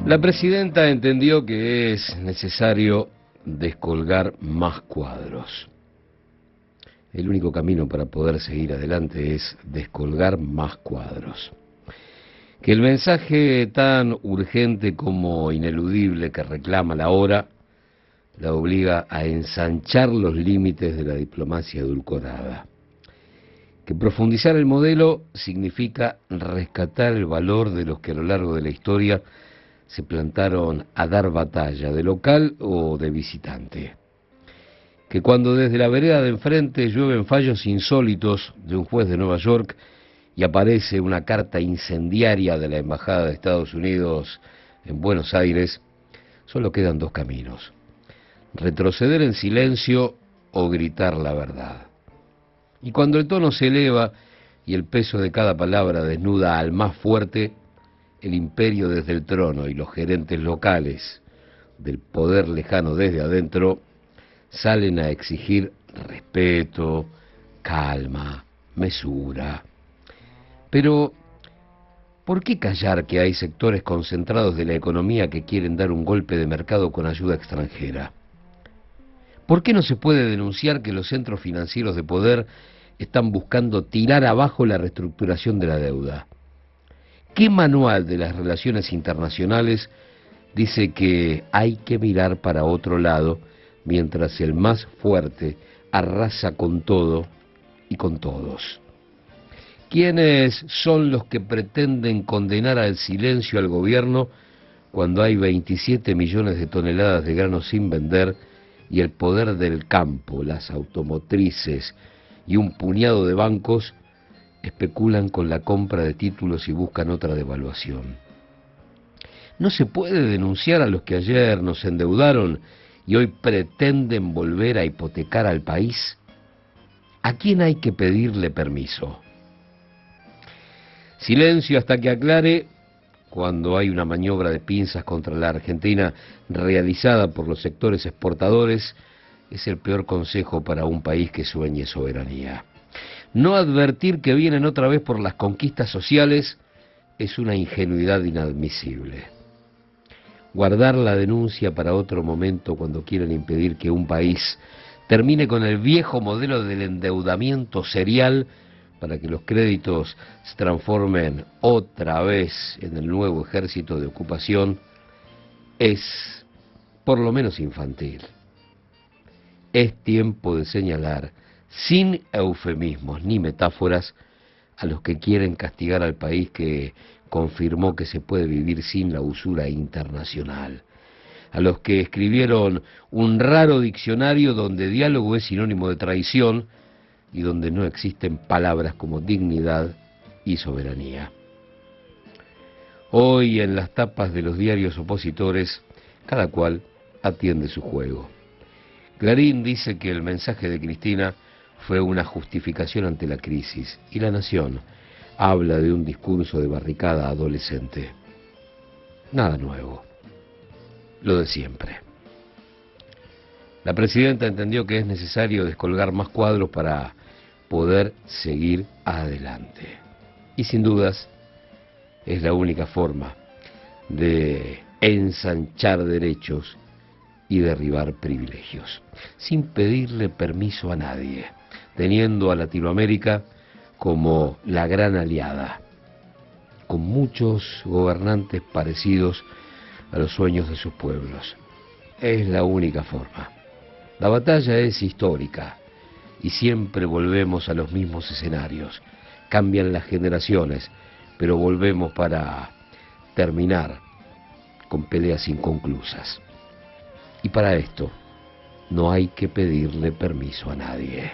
La presidenta entendió que es necesario descolgar más cuadros. El único camino para poder seguir adelante es descolgar más cuadros. Que el mensaje tan urgente como ineludible que reclama la hora la obliga a ensanchar los límites de la diplomacia edulcorada. Que profundizar el modelo significa rescatar el valor de los que a lo largo de la historia se plantaron a dar batalla, de local o de visitante. Que cuando desde la vereda de enfrente llueven fallos insólitos de un juez de Nueva York y aparece una carta incendiaria de la Embajada de Estados Unidos en Buenos Aires, solo quedan dos caminos: retroceder en silencio o gritar la verdad. Y cuando el tono se eleva y el peso de cada palabra desnuda al más fuerte, el imperio desde el trono y los gerentes locales del poder lejano desde adentro salen a exigir respeto, calma, mesura. Pero, ¿por qué callar que hay sectores concentrados de la economía que quieren dar un golpe de mercado con ayuda extranjera? ¿Por qué no se puede denunciar que los centros financieros de poder están buscando tirar abajo la reestructuración de la deuda? ¿Qué manual de las relaciones internacionales dice que hay que mirar para otro lado mientras el más fuerte arrasa con todo y con todos? ¿Quiénes son los que pretenden condenar al silencio al gobierno cuando hay 27 millones de toneladas de grano sin vender y el poder del campo, las automotrices y un puñado de bancos especulan con la compra de títulos y buscan otra devaluación? ¿No se puede denunciar a los que ayer nos endeudaron y hoy pretenden volver a hipotecar al país? ¿A quién hay que pedirle permiso? Silencio hasta que aclare cuando hay una maniobra de pinzas contra la Argentina realizada por los sectores exportadores. Es el peor consejo para un país que sueñe soberanía. No advertir que vienen otra vez por las conquistas sociales es una ingenuidad inadmisible. Guardar la denuncia para otro momento cuando quieren impedir que un país termine con el viejo modelo del endeudamiento serial para que los créditos se transformen otra vez en el nuevo ejército de ocupación es por lo menos infantil. Es tiempo de señalar, sin eufemismos ni metáforas, a los que quieren castigar al país que confirmó que se puede vivir sin la usura internacional, a los que escribieron un raro diccionario donde diálogo es sinónimo de traición y donde no existen palabras como dignidad y soberanía. Hoy en las tapas de los diarios opositores, cada cual atiende su juego. Clarín dice que el mensaje de Cristina fue una justificación ante la crisis, y La Nación habla de un discurso de barricada adolescente. Nada nuevo, lo de siempre. La presidenta entendió que es necesario descolgar más cuadros para poder seguir adelante. Y sin dudas, es la única forma de ensanchar derechos y derribar privilegios, sin pedirle permiso a nadie, teniendo a Latinoamérica como la gran aliada, con muchos gobernantes parecidos a los sueños de sus pueblos. Es la única forma. La batalla es histórica y siempre volvemos a los mismos escenarios. Cambian las generaciones, pero volvemos para terminar con peleas inconclusas. Y para esto no hay que pedirle permiso a nadie.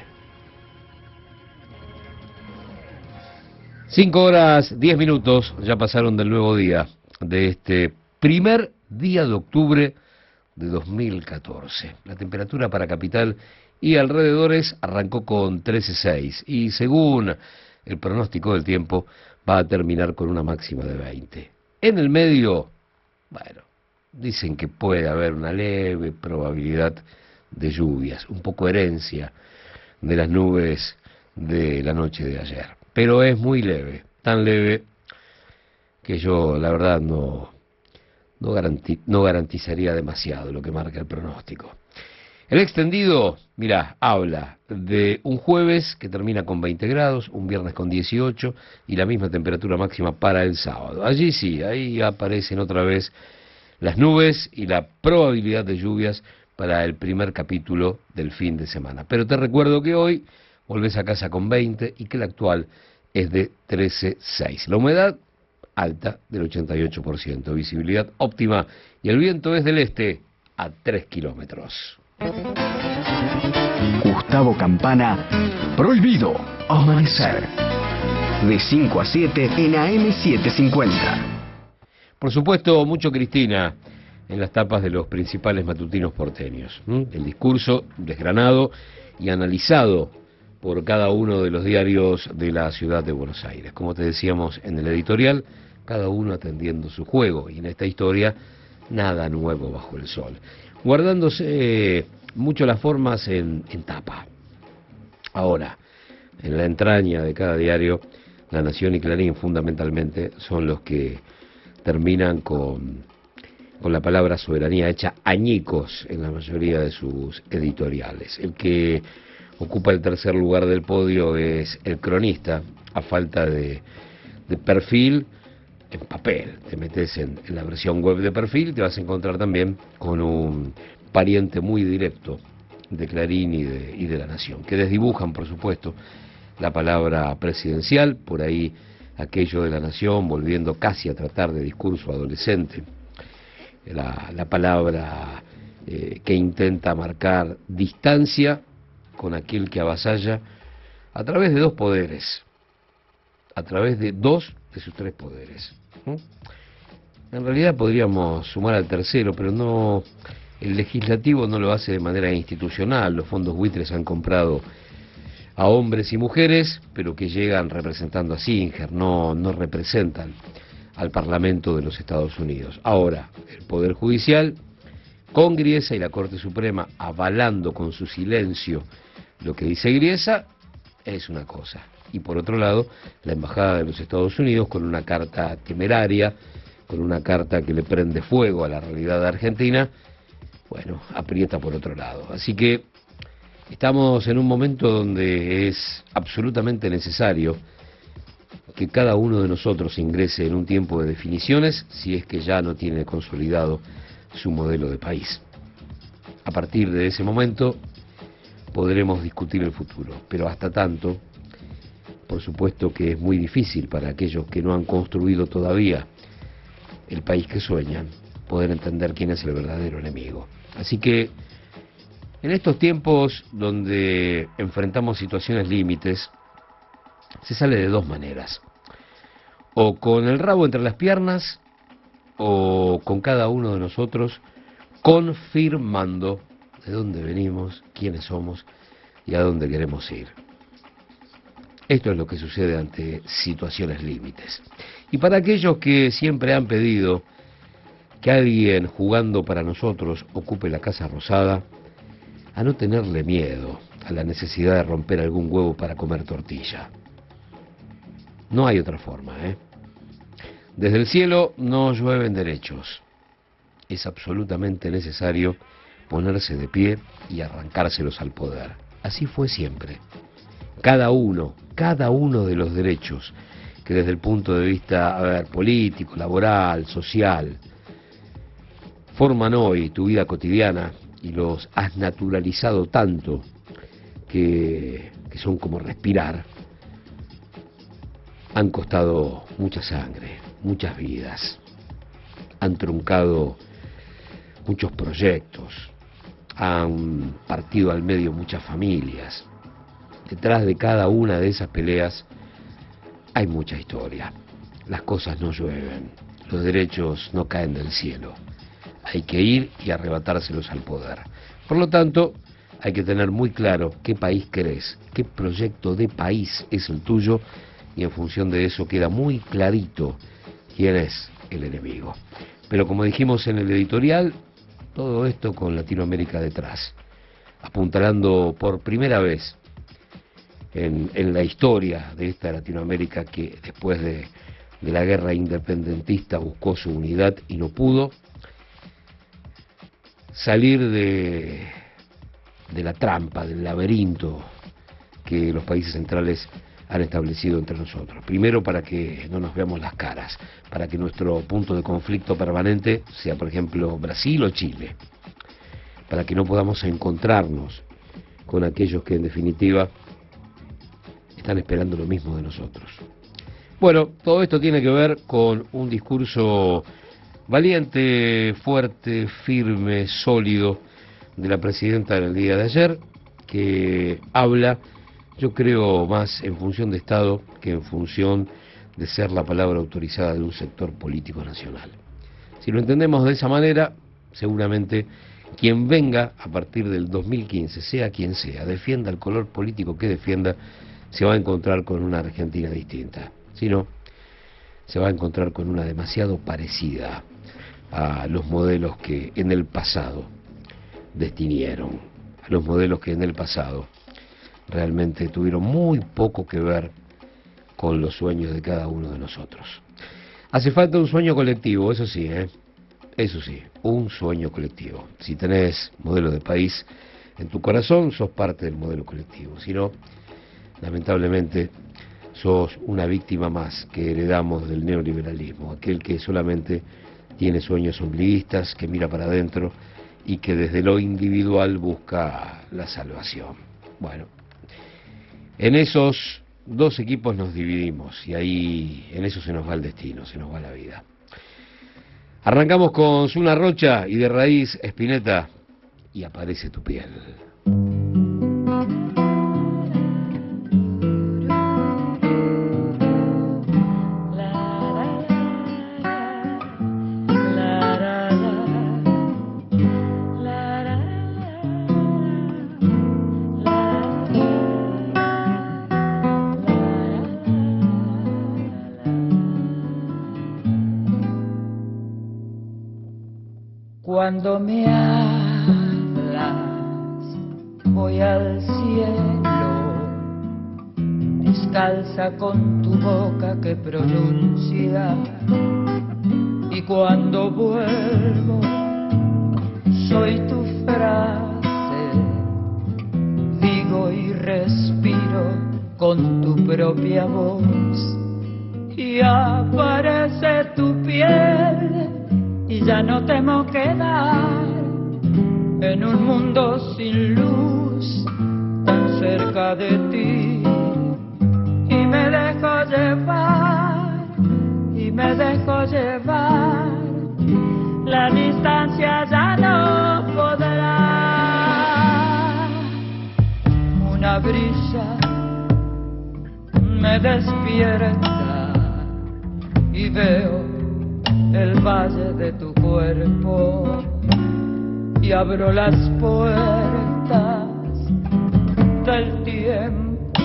5:10 ya pasaron del nuevo día, de este primer día de octubre de 2014. La temperatura para Capital y alrededores arrancó con 13,6 y según el pronóstico del tiempo va a terminar con una máxima de 20. En el medio, bueno, dicen que puede haber una leve probabilidad de lluvias, un poco herencia de las nubes de la noche de ayer. Pero es muy leve, tan leve que yo la verdad no no garantizaría demasiado lo que marca el pronóstico. El extendido, mirá, habla de un jueves que termina con 20 grados, un viernes con 18 y la misma temperatura máxima para el sábado. Allí sí, ahí aparecen otra vez las nubes y la probabilidad de lluvias para el primer capítulo del fin de semana. Pero te recuerdo que hoy volvés a casa con 20 y que la actual es de 13,6. La humedad alta del 88%, visibilidad óptima y el viento es del este a 3 kilómetros. Gustavo Campana, Prohibido Amanecer. De 5 a 7 en AM750. Por supuesto, mucho Cristina en las tapas de los principales matutinos porteños. El discurso desgranado y analizado por cada uno de los diarios de la ciudad de Buenos Aires. Como te decíamos en el editorial, cada uno atendiendo su juego, y en esta historia nada nuevo bajo el sol, guardándose mucho las formas en tapa. Ahora, en la entraña de cada diario, La Nación y Clarín fundamentalmente son los que terminan con la palabra soberanía hecha añicos en la mayoría de sus editoriales. El que ocupa el tercer lugar del podio es El Cronista, a falta de perfil en papel. Te metes en la versión web de Perfil, te vas a encontrar también con un pariente muy directo de Clarín y de La Nación, que desdibujan, por supuesto, la palabra presidencial, por ahí aquello de La Nación volviendo casi a tratar de discurso adolescente, la palabra que intenta marcar distancia con aquel que avasalla a través de dos poderes, a través de dos de sus tres poderes. En realidad podríamos sumar al tercero, pero no, el legislativo no lo hace de manera institucional. Los fondos buitres han comprado a hombres y mujeres, pero que llegan representando a Singer, no representan al Parlamento de los Estados Unidos. Ahora, el Poder Judicial, con Griesa y la Corte Suprema avalando con su silencio lo que dice Griesa, es una cosa. Y por otro lado, la Embajada de los Estados Unidos con una carta temeraria, con una carta que le prende fuego a la realidad de Argentina, bueno, aprieta por otro lado. Así que estamos en un momento donde es absolutamente necesario que cada uno de nosotros ingrese en un tiempo de definiciones, si es que ya no tiene consolidado su modelo de país. A partir de ese momento podremos discutir el futuro, pero hasta tanto, por supuesto que es muy difícil para aquellos que no han construido todavía el país que sueñan, poder entender quién es el verdadero enemigo. Así que, en estos tiempos donde enfrentamos situaciones límites, se sale de dos maneras: o con el rabo entre las piernas, o con cada uno de nosotros confirmando de dónde venimos, quiénes somos y a dónde queremos ir. Esto es lo que sucede ante situaciones límites. Y para aquellos que siempre han pedido que alguien jugando para nosotros ocupe la Casa Rosada, a no tenerle miedo a la necesidad de romper algún huevo para comer tortilla. No hay otra forma, ¿eh? Desde el cielo no llueven derechos. Es absolutamente necesario ponerse de pie y arrancárselos al poder. Así fue siempre. Cada uno de los derechos que desde el punto de vista político, laboral, social, forman hoy tu vida cotidiana y los has naturalizado tanto que son como respirar, han costado mucha sangre, muchas vidas, han truncado muchos proyectos, han partido al medio muchas familias. Detrás de cada una de esas peleas hay mucha historia. Las cosas no llueven, los derechos no caen del cielo. Hay que ir y arrebatárselos al poder. Por lo tanto, hay que tener muy claro qué país querés, qué proyecto de país es el tuyo, y en función de eso queda muy clarito quién es el enemigo. Pero como dijimos en el editorial, todo esto con Latinoamérica detrás, apuntalando por primera vez en la historia de esta Latinoamérica que después de de la guerra independentista buscó su unidad y no pudo, salir de la trampa, del laberinto que los países centrales han establecido entre nosotros. Primero, para que no nos veamos las caras, para que nuestro punto de conflicto permanente sea, por ejemplo, Brasil o Chile, para que no podamos encontrarnos con aquellos que en definitiva están esperando lo mismo de nosotros. Bueno, todo esto tiene que ver con un discurso valiente, fuerte, firme, sólido de la presidenta del día de ayer, que habla, yo creo, más en función de Estado que en función de ser la palabra autorizada de un sector político nacional. Si lo entendemos de esa manera, seguramente quien venga a partir del 2015, sea quien sea, defienda el color político que defienda, se va a encontrar con una Argentina distinta. Si no, se va a encontrar con una demasiado parecida a los modelos que en el pasado destinieron, a los modelos que en el pasado realmente tuvieron muy poco que ver con los sueños de cada uno de nosotros. Hace falta un sueño colectivo, eso sí, eso sí, un sueño colectivo. Si tenés modelo de país en tu corazón, sos parte del modelo colectivo. Si no, lamentablemente, sos una víctima más que heredamos del neoliberalismo, aquel que solamente tiene sueños ombliguistas, que mira para adentro y que desde lo individual busca la salvación. Bueno, en esos dos equipos nos dividimos y ahí en eso se nos va el destino, se nos va la vida. Arrancamos con Zuna Rocha y de raíz Spinetta y aparece tu piel. Cuando me hablas, voy al cielo, descalza con tu boca que pronuncia, y cuando vuelvo, soy tu frase, digo y respiro con tu propia voz, y aparece tu piel. Y ya no temo quedar en un mundo sin luz, tan cerca de ti. Y me dejo llevar, y me dejo llevar. La distancia ya no podrá. Una brisa me despierta y veo el valle de tu cuerpo y abro las puertas del tiempo,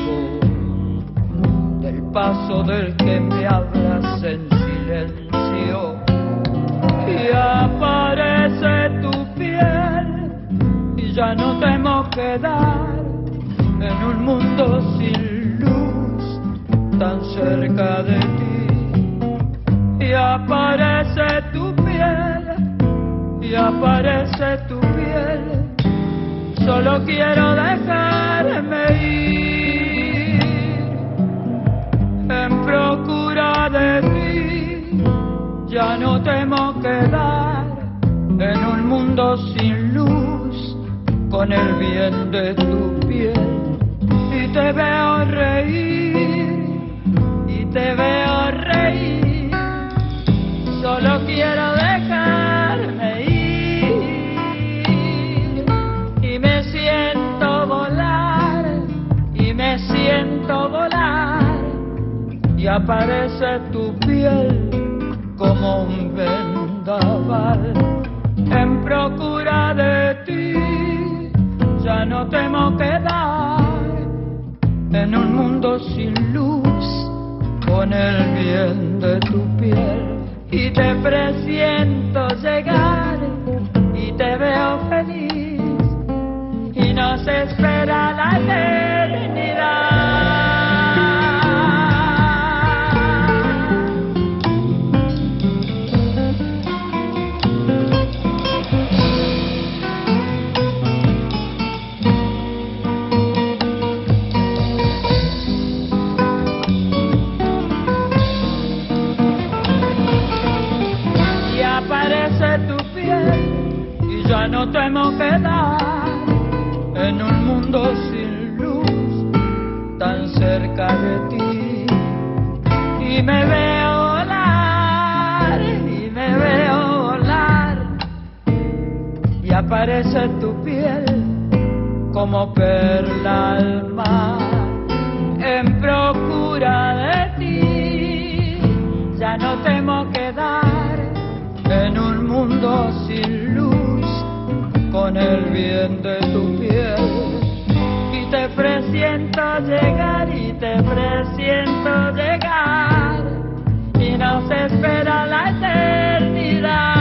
del paso del que me hablas en silencio, y aparece tu piel y ya no temo quedar en un mundo sin luz, tan cerca de ti. Y aparece tu piel, y aparece tu piel. Solo quiero dejarme ir en procura de ti. Ya no temo quedar en un mundo sin luz, con el bien de tu piel. Y te veo reír, y te veo reír. Solo quiero dejarme ir y me siento volar, y me siento volar, y aparece tu piel como un vendaval en procura de ti. Ya no temo quedar en un mundo sin luz, con el bien de tu piel. Y te presiento llegar, y te veo feliz, y nos espera la eternidad. no temo quedar en un mundo sin luz, tan cerca de ti. Y me veo volar, y me veo volar, y aparece tu piel como perla al mar, en procura de ti. Ya no temo quedar en un mundo sin luz, con el bien de tu piel. Y te presiento llegar, y te presiento llegar, y nos espera la eternidad.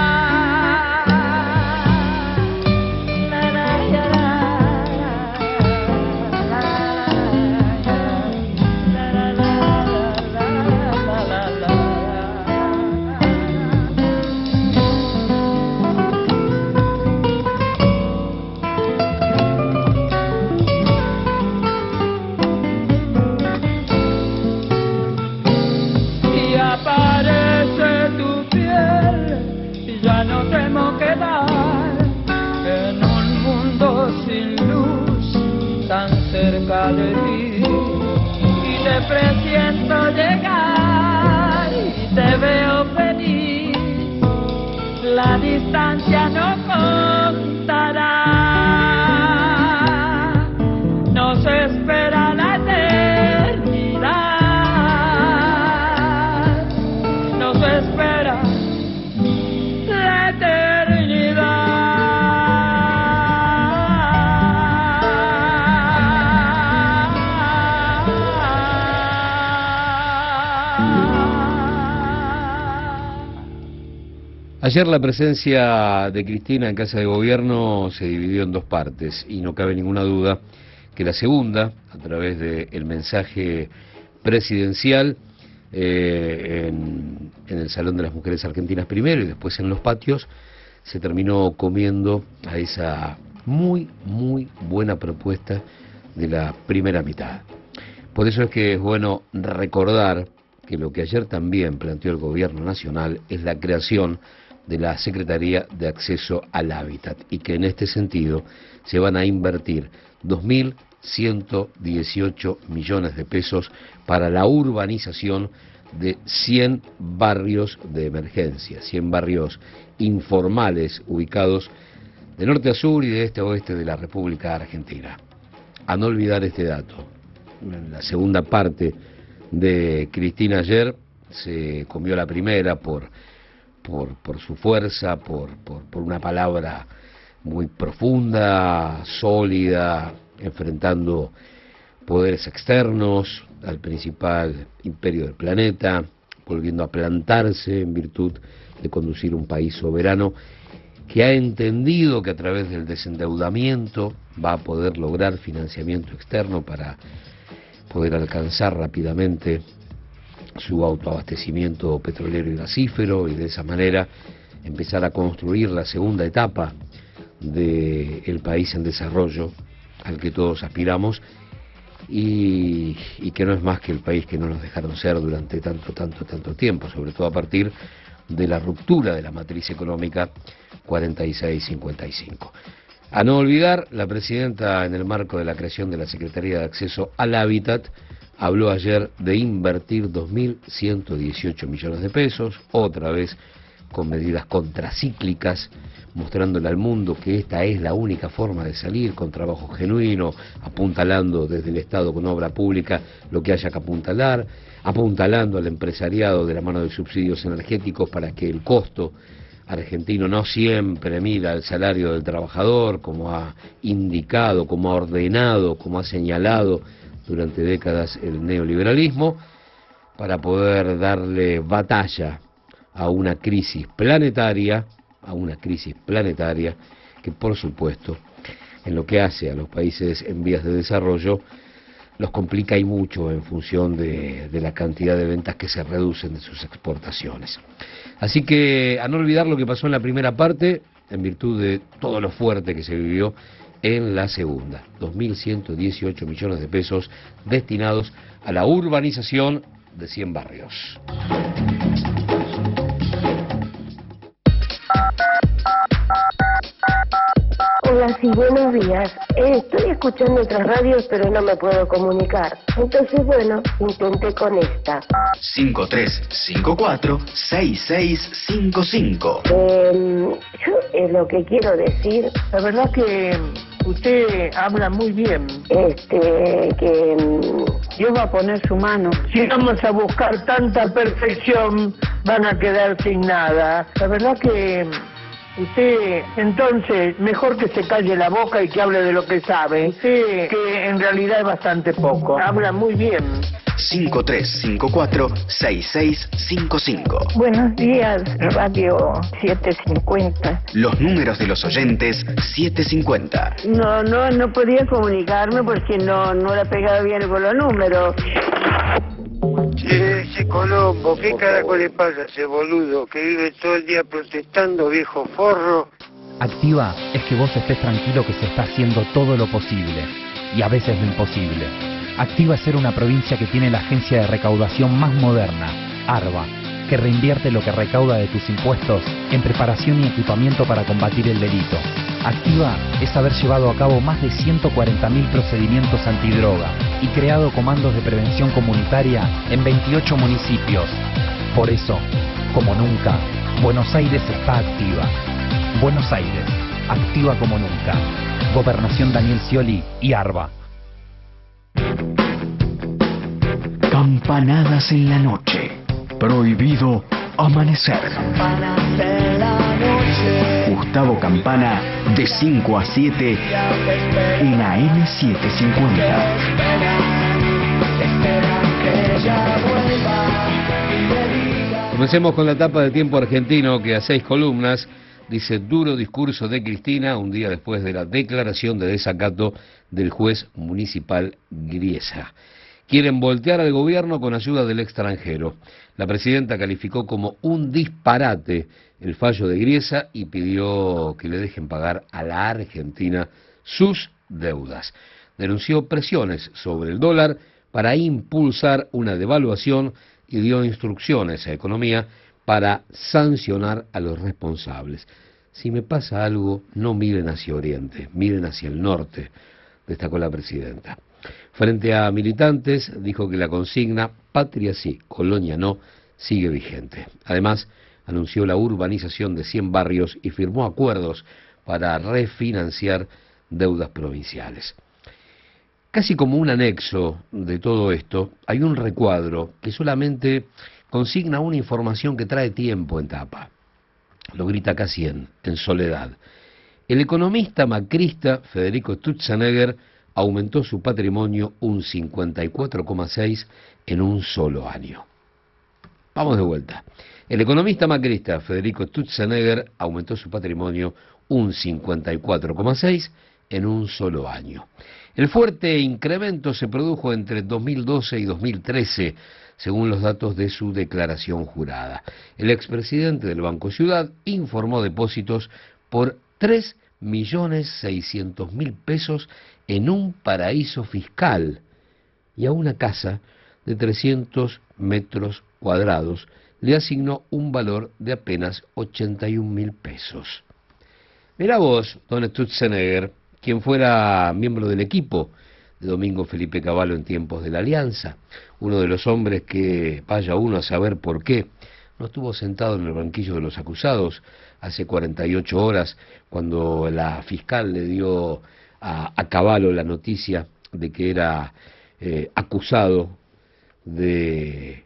Cerca de ti, y te presiento llegar, y te veo feliz. La distancia no contará, nos espera la eternidad, nos espera la eternidad. Ayer la presencia de Cristina en Casa de Gobierno se dividió en dos partes y no cabe ninguna duda que la segunda, a través del mensaje presidencial en el Salón de las Mujeres Argentinas primero y después en los patios, se terminó comiendo a esa muy buena propuesta de la primera mitad. Por eso es que es bueno recordar que lo que ayer también planteó el Gobierno Nacional es la creación de la Secretaría de Acceso al Hábitat y que en este sentido se van a invertir 2.118 millones de pesos para la urbanización de 100 barrios de emergencia, 100 barrios informales ubicados de norte a sur y de este a oeste de la República Argentina. A no olvidar este dato, en la segunda parte de Cristina ayer se comió la primera por su fuerza, por una palabra muy profunda, sólida, enfrentando poderes externos al principal imperio del planeta, volviendo a plantarse en virtud de conducir un país soberano que ha entendido que a través del desendeudamiento va a poder lograr financiamiento externo para poder alcanzar rápidamente su autoabastecimiento petrolero y gasífero y de esa manera empezar a construir la segunda etapa del país en desarrollo al que todos aspiramos y que no es más que el país que no nos dejaron ser durante tanto tiempo, sobre todo a partir de la ruptura de la matriz económica 46-55. A no olvidar, la presidenta, en el marco de la creación de la Secretaría de Acceso al Hábitat, habló ayer de invertir 2.118 millones de pesos, otra vez con medidas contracíclicas, mostrándole al mundo que esta es la única forma de salir, con trabajo genuino, apuntalando desde el Estado con obra pública lo que haya que apuntalar, apuntalando al empresariado de la mano de subsidios energéticos para que el costo argentino no siempre mida el salario del trabajador, como ha indicado, como ha ordenado, como ha señalado durante décadas el neoliberalismo, para poder darle batalla a una crisis planetaria, que por supuesto, en lo que hace a los países en vías de desarrollo, los complica y mucho en función de la cantidad de ventas que se reducen de sus exportaciones. Así que a no olvidar lo que pasó en la primera parte, en virtud de todo lo fuerte que se vivió en la segunda. 2.118 millones de pesos destinados a la urbanización de 100 barrios. Hola, sí, buenos días. Estoy escuchando otras radios, pero no me puedo comunicar. Entonces, bueno, intenté con esta. 5354-6655. Yo lo que quiero decir, La verdad que usted habla muy bien. que Dios va a poner su mano. Si vamos a buscar tanta perfección, van a quedar sin nada. La verdad que usted, entonces, mejor que se calle la boca y que hable de lo que sabe. Usted, que en realidad es bastante poco. Habla muy bien. 5354-6655. Buenos días, Radio 750. Los números de los oyentes 750. No podía comunicarme porque no la pegaba bien con los números. Ese Colombo, ¿qué carajo le pasa a ese boludo que vive todo el día protestando, viejo forro? Activa es que vos estés tranquilo que se está haciendo todo lo posible y a veces lo imposible. Activa es ser una provincia que tiene la agencia de recaudación más moderna, ARBA, que reinvierte lo que recauda de tus impuestos en preparación y equipamiento para combatir el delito. Activa es haber llevado a cabo más de 140.000 procedimientos antidroga y creado comandos de prevención comunitaria en 28 municipios. Por eso, como nunca, Buenos Aires está activa. Buenos Aires, activa como nunca. Gobernación Daniel Scioli y ARBA. Campanadas en la noche. Prohibido amanecer. Gustavo Campana, de 5 a 7 en AM750. Comencemos con la etapa de Tiempo Argentino, que a 6 columnas dice: duro discurso de Cristina un día después de la declaración de desacato del juez municipal Griesa. Quieren voltear al gobierno con ayuda del extranjero. La presidenta calificó como un disparate el fallo de Griesa y pidió que le dejen pagar a la Argentina sus deudas. Denunció presiones sobre el dólar para impulsar una devaluación y dio instrucciones a Economía para sancionar a los responsables. Si me pasa algo, no miren hacia Oriente, miren hacia el norte, destacó la presidenta. Frente a militantes, dijo que la consigna patria sí, colonia no, sigue vigente. Además, anunció la urbanización de 100 barrios y firmó acuerdos para refinanciar deudas provinciales. Casi como un anexo de todo esto, hay un recuadro que solamente consigna una información que trae tiempo en tapa. Lo grita casi en soledad. El economista macrista Federico Sturzenegger aumentó su patrimonio un 54,6% en un solo año. Vamos de vuelta. El economista macrista Federico Sturzenegger aumentó su patrimonio un 54,6% en un solo año. El fuerte incremento se produjo entre 2012 y 2013, según los datos de su declaración jurada. El expresidente del Banco Ciudad informó depósitos por 3.600.000 pesos en un paraíso fiscal y a una casa de 300 metros cuadrados le asignó un valor de apenas 81.000 pesos. Mirá vos, don Sturzenegger, quien fuera miembro del equipo de Domingo Felipe Cavallo en tiempos de la Alianza, uno de los hombres que, vaya uno a saber por qué, no estuvo sentado en el banquillo de los acusados hace 48 horas cuando la fiscal le dio a Cavallo la noticia de que era acusado de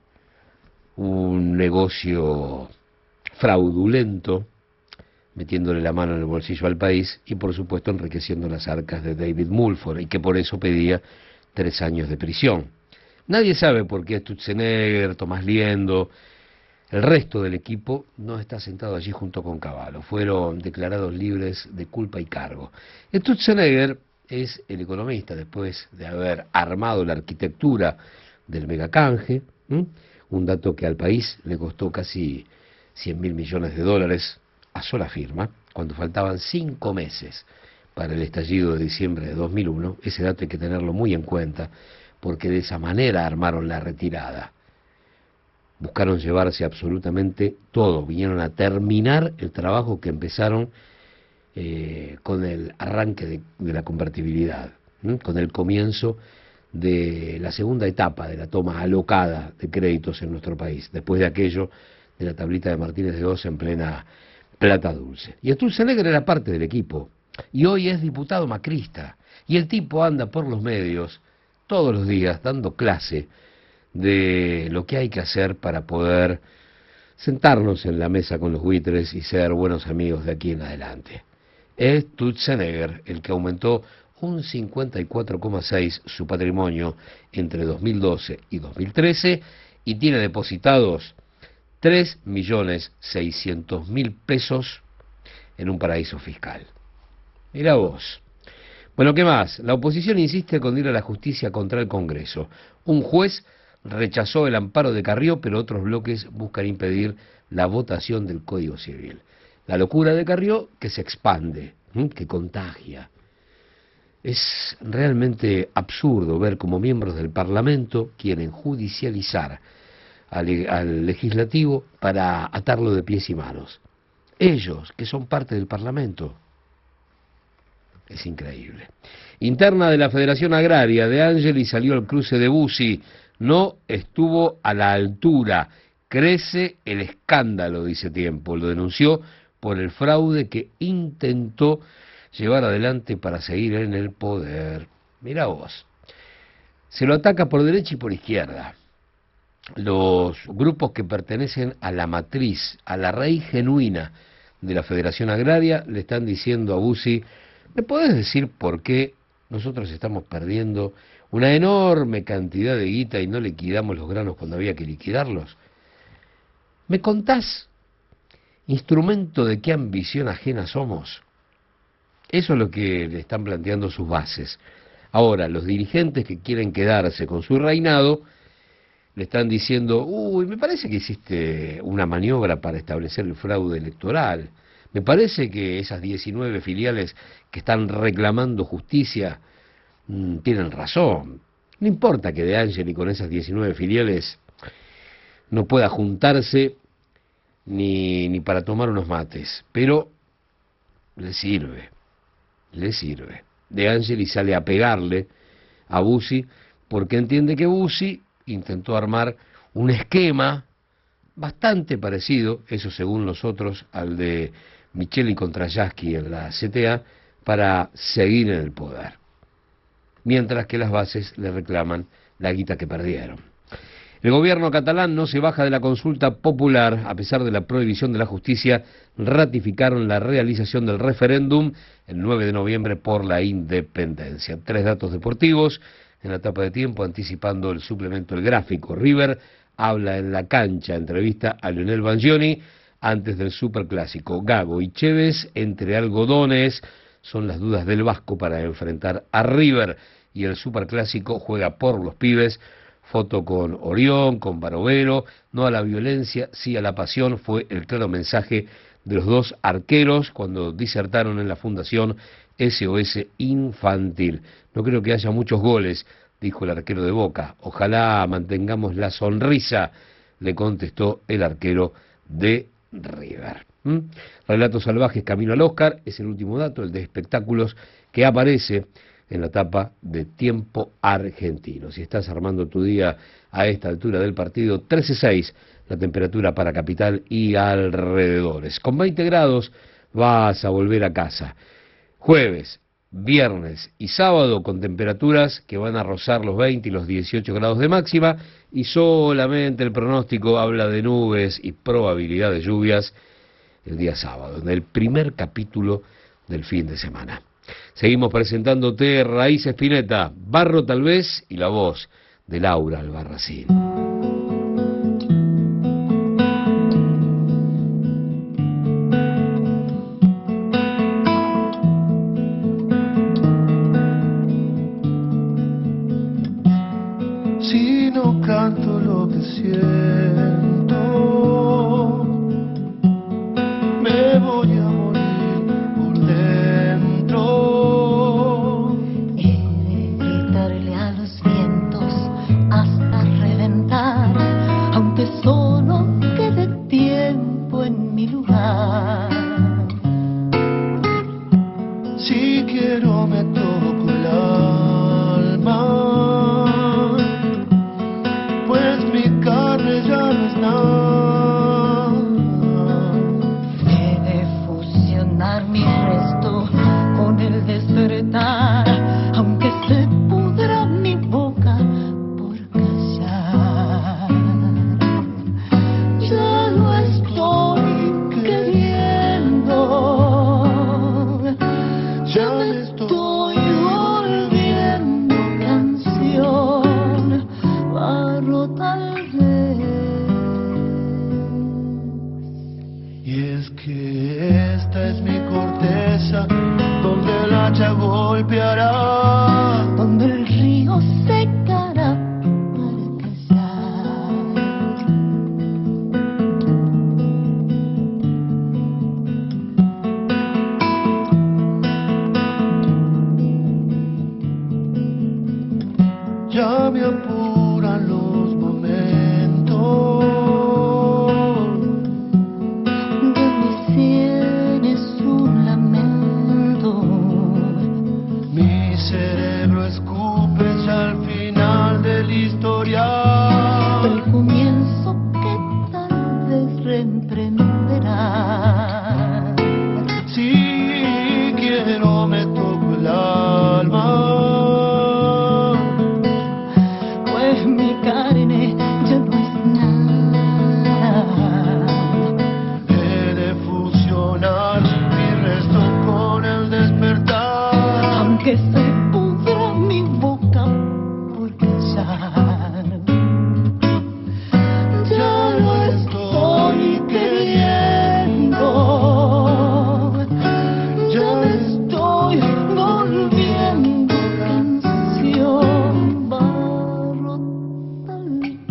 un negocio fraudulento, metiéndole la mano en el bolsillo al país y por supuesto enriqueciendo las arcas de David Mulford, y que por eso pedía 3 años de prisión. Nadie sabe por qué Sturzenegger, Tomás Liendo, el resto del equipo no está sentado allí junto con Cavallo. Fueron declarados libres de culpa y cargo. Sturzenegger es el economista después de haber armado la arquitectura del megacanje, un dato que al país le costó casi 100.000 millones de dólares a sola firma, cuando faltaban 5 meses para el estallido de diciembre de 2001. Ese dato hay que tenerlo muy en cuenta, porque de esa manera armaron la retirada. Buscaron llevarse absolutamente todo, vinieron a terminar el trabajo que empezaron con el arranque de la convertibilidad, con el comienzo de la segunda etapa de la toma alocada de créditos en nuestro país, después de aquello de la tablita de Martínez de Oz en plena Plata Dulce. Y Sturzenegger era parte del equipo, y hoy es diputado macrista, y el tipo anda por los medios todos los días dando clase de lo que hay que hacer para poder sentarnos en la mesa con los buitres y ser buenos amigos de aquí en adelante. Es Sturzenegger el que aumentó un 54,6 su patrimonio entre 2012 y 2013 y tiene depositados 3.600.000 pesos en un paraíso fiscal. Mirá vos. Bueno, ¿qué más? La oposición insiste con ir a la justicia contra el Congreso. Un juez rechazó el amparo de Carrió, pero otros bloques buscan impedir la votación del Código Civil. La locura de Carrió que se expande, que contagia. Es realmente absurdo ver cómo miembros del Parlamento quieren judicializar al legislativo para atarlo de pies y manos. Ellos, que son parte del Parlamento. Es increíble. Interna de la Federación Agraria, De Angeli salió al cruce de Bussi. No estuvo a la altura. Crece el escándalo, dice Tiempo. Lo denunció por el fraude que intentó llevar adelante para seguir en el poder. Mirá vos. Se lo ataca por derecha y por izquierda. Los grupos que pertenecen a la matriz, a la raíz genuina de la Federación Agraria, le están diciendo a Bussi: ¿me podés decir por qué nosotros estamos perdiendo una enorme cantidad de guita y no liquidamos los granos cuando había que liquidarlos? ¿Me contás, instrumento de qué ambición ajena somos? Eso es lo que le están planteando sus bases. Ahora, los dirigentes que quieren quedarse con su reinado le están diciendo: uy, me parece que hiciste una maniobra para establecer el fraude electoral. Me parece que esas 19 filiales que están reclamando justicia tienen razón. No importa que De Angeli con esas 19 filiales no pueda juntarse ni para tomar unos mates, pero le sirve. De Angeli sale a pegarle a Bussi porque entiende que Bussi intentó armar un esquema bastante parecido, eso según los otros, al de Micheli contra Yasky en la CTA, para seguir en el poder. Mientras que las bases le reclaman la guita que perdieron. El gobierno catalán no se baja de la consulta popular. A pesar de la prohibición de la justicia, ratificaron la realización del referéndum el 9 de noviembre por la independencia. 3 datos deportivos en la etapa de Tiempo, anticipando el suplemento El Gráfico. River habla en la cancha, entrevista a Lionel Bangioni antes del superclásico. Gago y Chévez entre algodones son las dudas del Vasco para enfrentar a River, y el superclásico juega por los pibes. Foto con Orión, con Barovero. No a la violencia, sí a la pasión, fue el claro mensaje de los dos arqueros cuando disertaron en la Fundación SOS Infantil. No creo que haya muchos goles, dijo el arquero de Boca. Ojalá mantengamos la sonrisa, le contestó el arquero de River. Relatos salvajes camino al Oscar es el último dato, el de espectáculos, que aparece en la etapa de Tiempo argentino. Si estás armando tu día a esta altura del partido, 13.6 la temperatura para Capital y alrededores. Con 20 grados vas a volver a casa. Jueves, viernes y sábado con temperaturas que van a rozar los 20 y los 18 grados de máxima, y solamente el pronóstico habla de nubes y probabilidad de lluvias el día sábado, en el primer capítulo del fin de semana. Seguimos presentándote Raíz Spinetta, Barro tal vez, y la voz de Laura Albarracín. Si no canto lo que siento, me voy a morir por dentro. He de gritarle a los vientos hasta reventar, aunque solo quede tiempo en mi lugar. emprenderá. Si quiero me toco el alma, pues mi carne ya no es nada. he de fusionar mi resto con el despertar, Aunque se pudra mi boca por callar, ya lo estoy queriendo, ya estoy volviendo canción, barro tal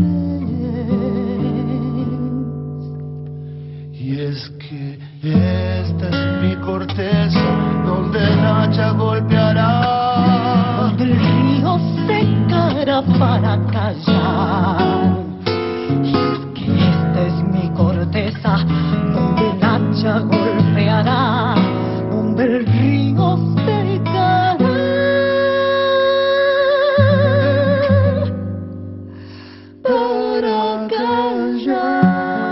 vez. y es que esta es mi corteza donde el hacha golpeará, Donde el río secará para callar. Y es que esta es mi corteza, donde el hacha golpeará, donde el río secará para callar.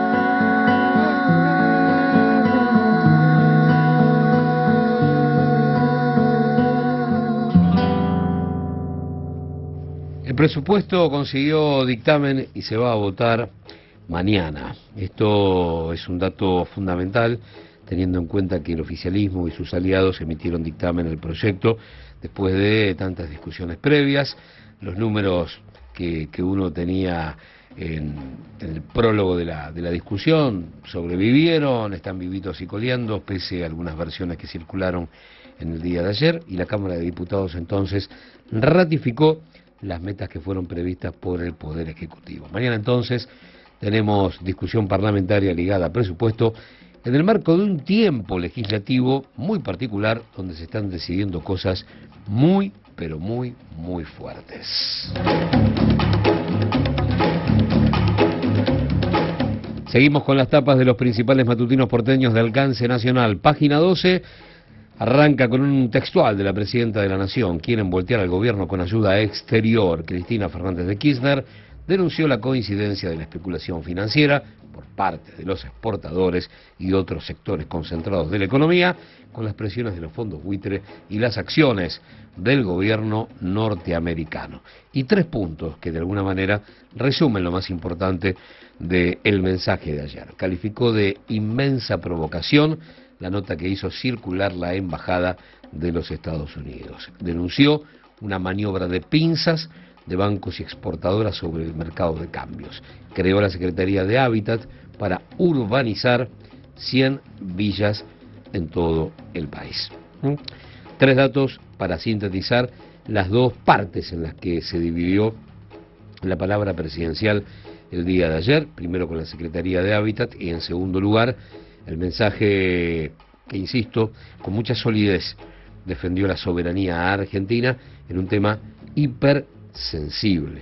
El presupuesto consiguió dictamen y se va a votar mañana. Esto es un dato fundamental, teniendo en cuenta que el oficialismo y sus aliados emitieron dictamen al proyecto después de tantas discusiones previas. Los números que uno tenía en el prólogo de la discusión sobrevivieron, están vivitos y coleando, pese a algunas versiones que circularon en el día de ayer, y la Cámara de Diputados entonces ratificó las metas que fueron previstas por el Poder Ejecutivo. Mañana entonces tenemos discusión parlamentaria ligada al presupuesto en el marco de un tiempo legislativo muy particular donde se están decidiendo cosas muy, pero muy, muy fuertes. Seguimos con las tapas de los principales matutinos porteños de alcance nacional. Página 12 arranca con un textual de la presidenta de la Nación. Quieren voltear al gobierno con ayuda exterior. Cristina Fernández de Kirchner denunció la coincidencia de la especulación financiera por parte de los exportadores y otros sectores concentrados de la economía con las presiones de los fondos buitre y las acciones del gobierno norteamericano. Y 3 puntos que de alguna manera resumen lo más importante del mensaje de ayer. Calificó de inmensa provocación la nota que hizo circular la Embajada de los Estados Unidos. Denunció una maniobra de pinzas de bancos y exportadoras sobre el mercado de cambios. Creó la Secretaría de Hábitat para urbanizar 100 villas en todo el país. 3 datos para sintetizar las 2 partes en las que se dividió la palabra presidencial el día de ayer, primero con la Secretaría de Hábitat y en segundo lugar el mensaje que, insisto, con mucha solidez defendió la soberanía argentina en un tema hipersensible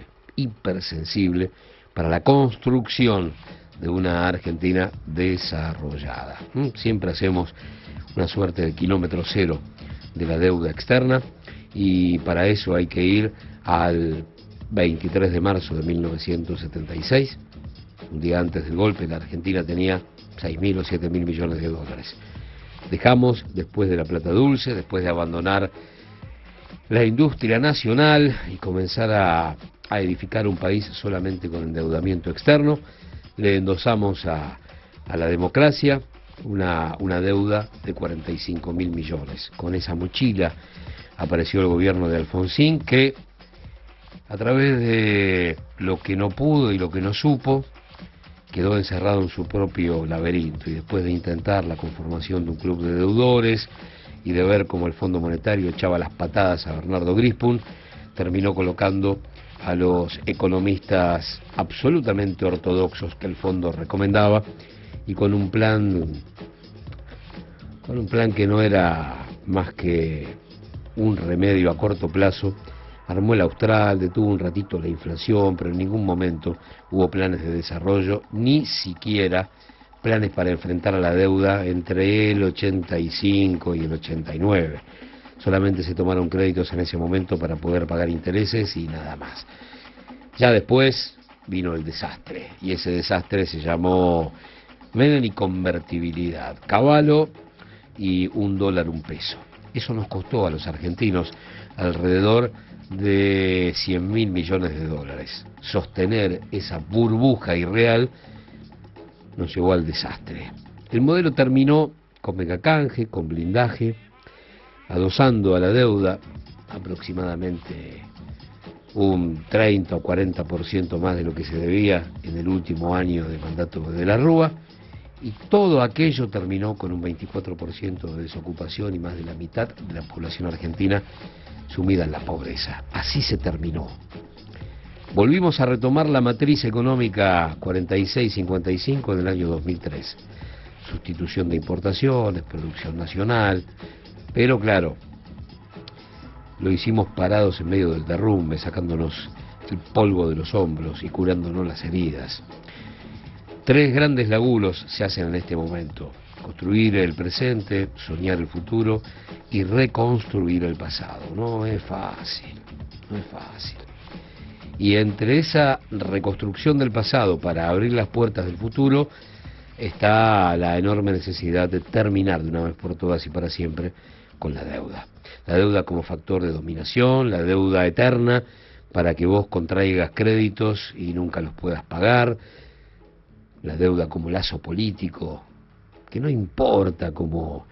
para la construcción de una Argentina desarrollada. Siempre hacemos una suerte de kilómetro cero de la deuda externa y para eso hay que ir al 23 de marzo de 1976, un día antes del golpe. La Argentina tenía 6.000 o 7.000 millones de dólares. Dejamos, después de la plata dulce, después de abandonar la industria nacional y comenzar a edificar un país solamente con endeudamiento externo, le endosamos a la democracia una deuda de 45.000 millones. Con esa mochila apareció el gobierno de Alfonsín, que a través de lo que no pudo y lo que no supo, quedó encerrado en su propio laberinto, y después de intentar la conformación de un club de deudores y de ver cómo el Fondo Monetario echaba las patadas a Bernardo Grispun, terminó colocando a los economistas absolutamente ortodoxos que el fondo recomendaba, y con un plan que no era más que un remedio a corto plazo, armó el Austral, detuvo un ratito la inflación, pero en ningún momento hubo planes de desarrollo, ni siquiera planes para enfrentar a la deuda entre el 85 y el 89. Solamente se tomaron créditos en ese momento para poder pagar intereses y nada más. Ya después vino el desastre, y ese desastre se llamó Menem y convertibilidad, Cavallo y $1 un peso. Eso nos costó a los argentinos alrededor de 100.000 millones de dólares. Sostener esa burbuja irreal nos llevó al desastre. El modelo terminó con megacanje, con blindaje, adosando a la deuda aproximadamente un 30 o 40% más de lo que se debía en el último año de mandato de la Rúa, y todo aquello terminó con un 24% de desocupación y más de la mitad de la población argentina sumida en la pobreza. Así se terminó. Volvimos a retomar la matriz económica 46-55 en el año 2003. Sustitución de importaciones, producción nacional, pero claro, lo hicimos parados en medio del derrumbe, sacándonos el polvo de los hombros y curándonos las heridas. 3 grandes laburos se hacen en este momento: construir el presente, soñar el futuro y reconstruir el pasado. No es fácil, no es fácil. Y entre esa reconstrucción del pasado para abrir las puertas del futuro está la enorme necesidad de terminar de una vez por todas y para siempre con la deuda. La deuda como factor de dominación, la deuda eterna para que vos contraigas créditos y nunca los puedas pagar, la deuda como lazo político, que no importa como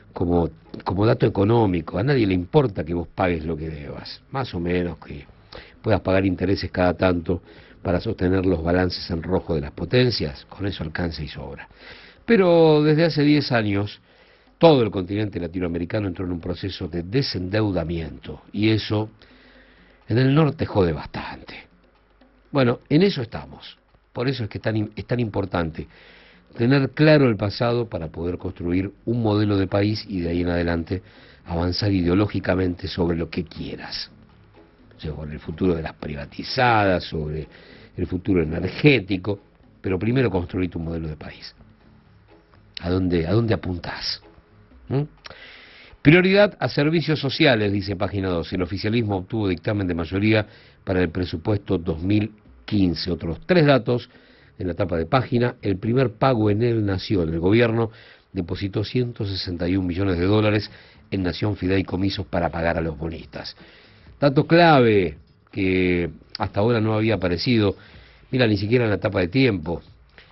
dato económico, a nadie le importa que vos pagues lo que debas, más o menos que puedas pagar intereses cada tanto para sostener los balances en rojo de las potencias, con eso alcanza y sobra. Pero desde hace 10 años, todo el continente latinoamericano entró en un proceso de desendeudamiento, y eso en el norte jode bastante. Bueno, en eso estamos. Por eso es que es tan importante tener claro el pasado para poder construir un modelo de país y de ahí en adelante avanzar ideológicamente sobre lo que quieras. Sobre el futuro de las privatizadas, sobre el futuro energético, pero primero construir tu modelo de país. ¿A dónde apuntás? Prioridad a servicios sociales, dice Página 2. El oficialismo obtuvo dictamen de mayoría para el presupuesto 2015. Otros 3 datos en la tapa de página. El primer pago en el Nación. El gobierno depositó 161 millones de dólares en Nación Fideicomisos para pagar a los bonistas. Dato clave que hasta ahora no había aparecido, mira, ni siquiera en la tapa de Tiempo,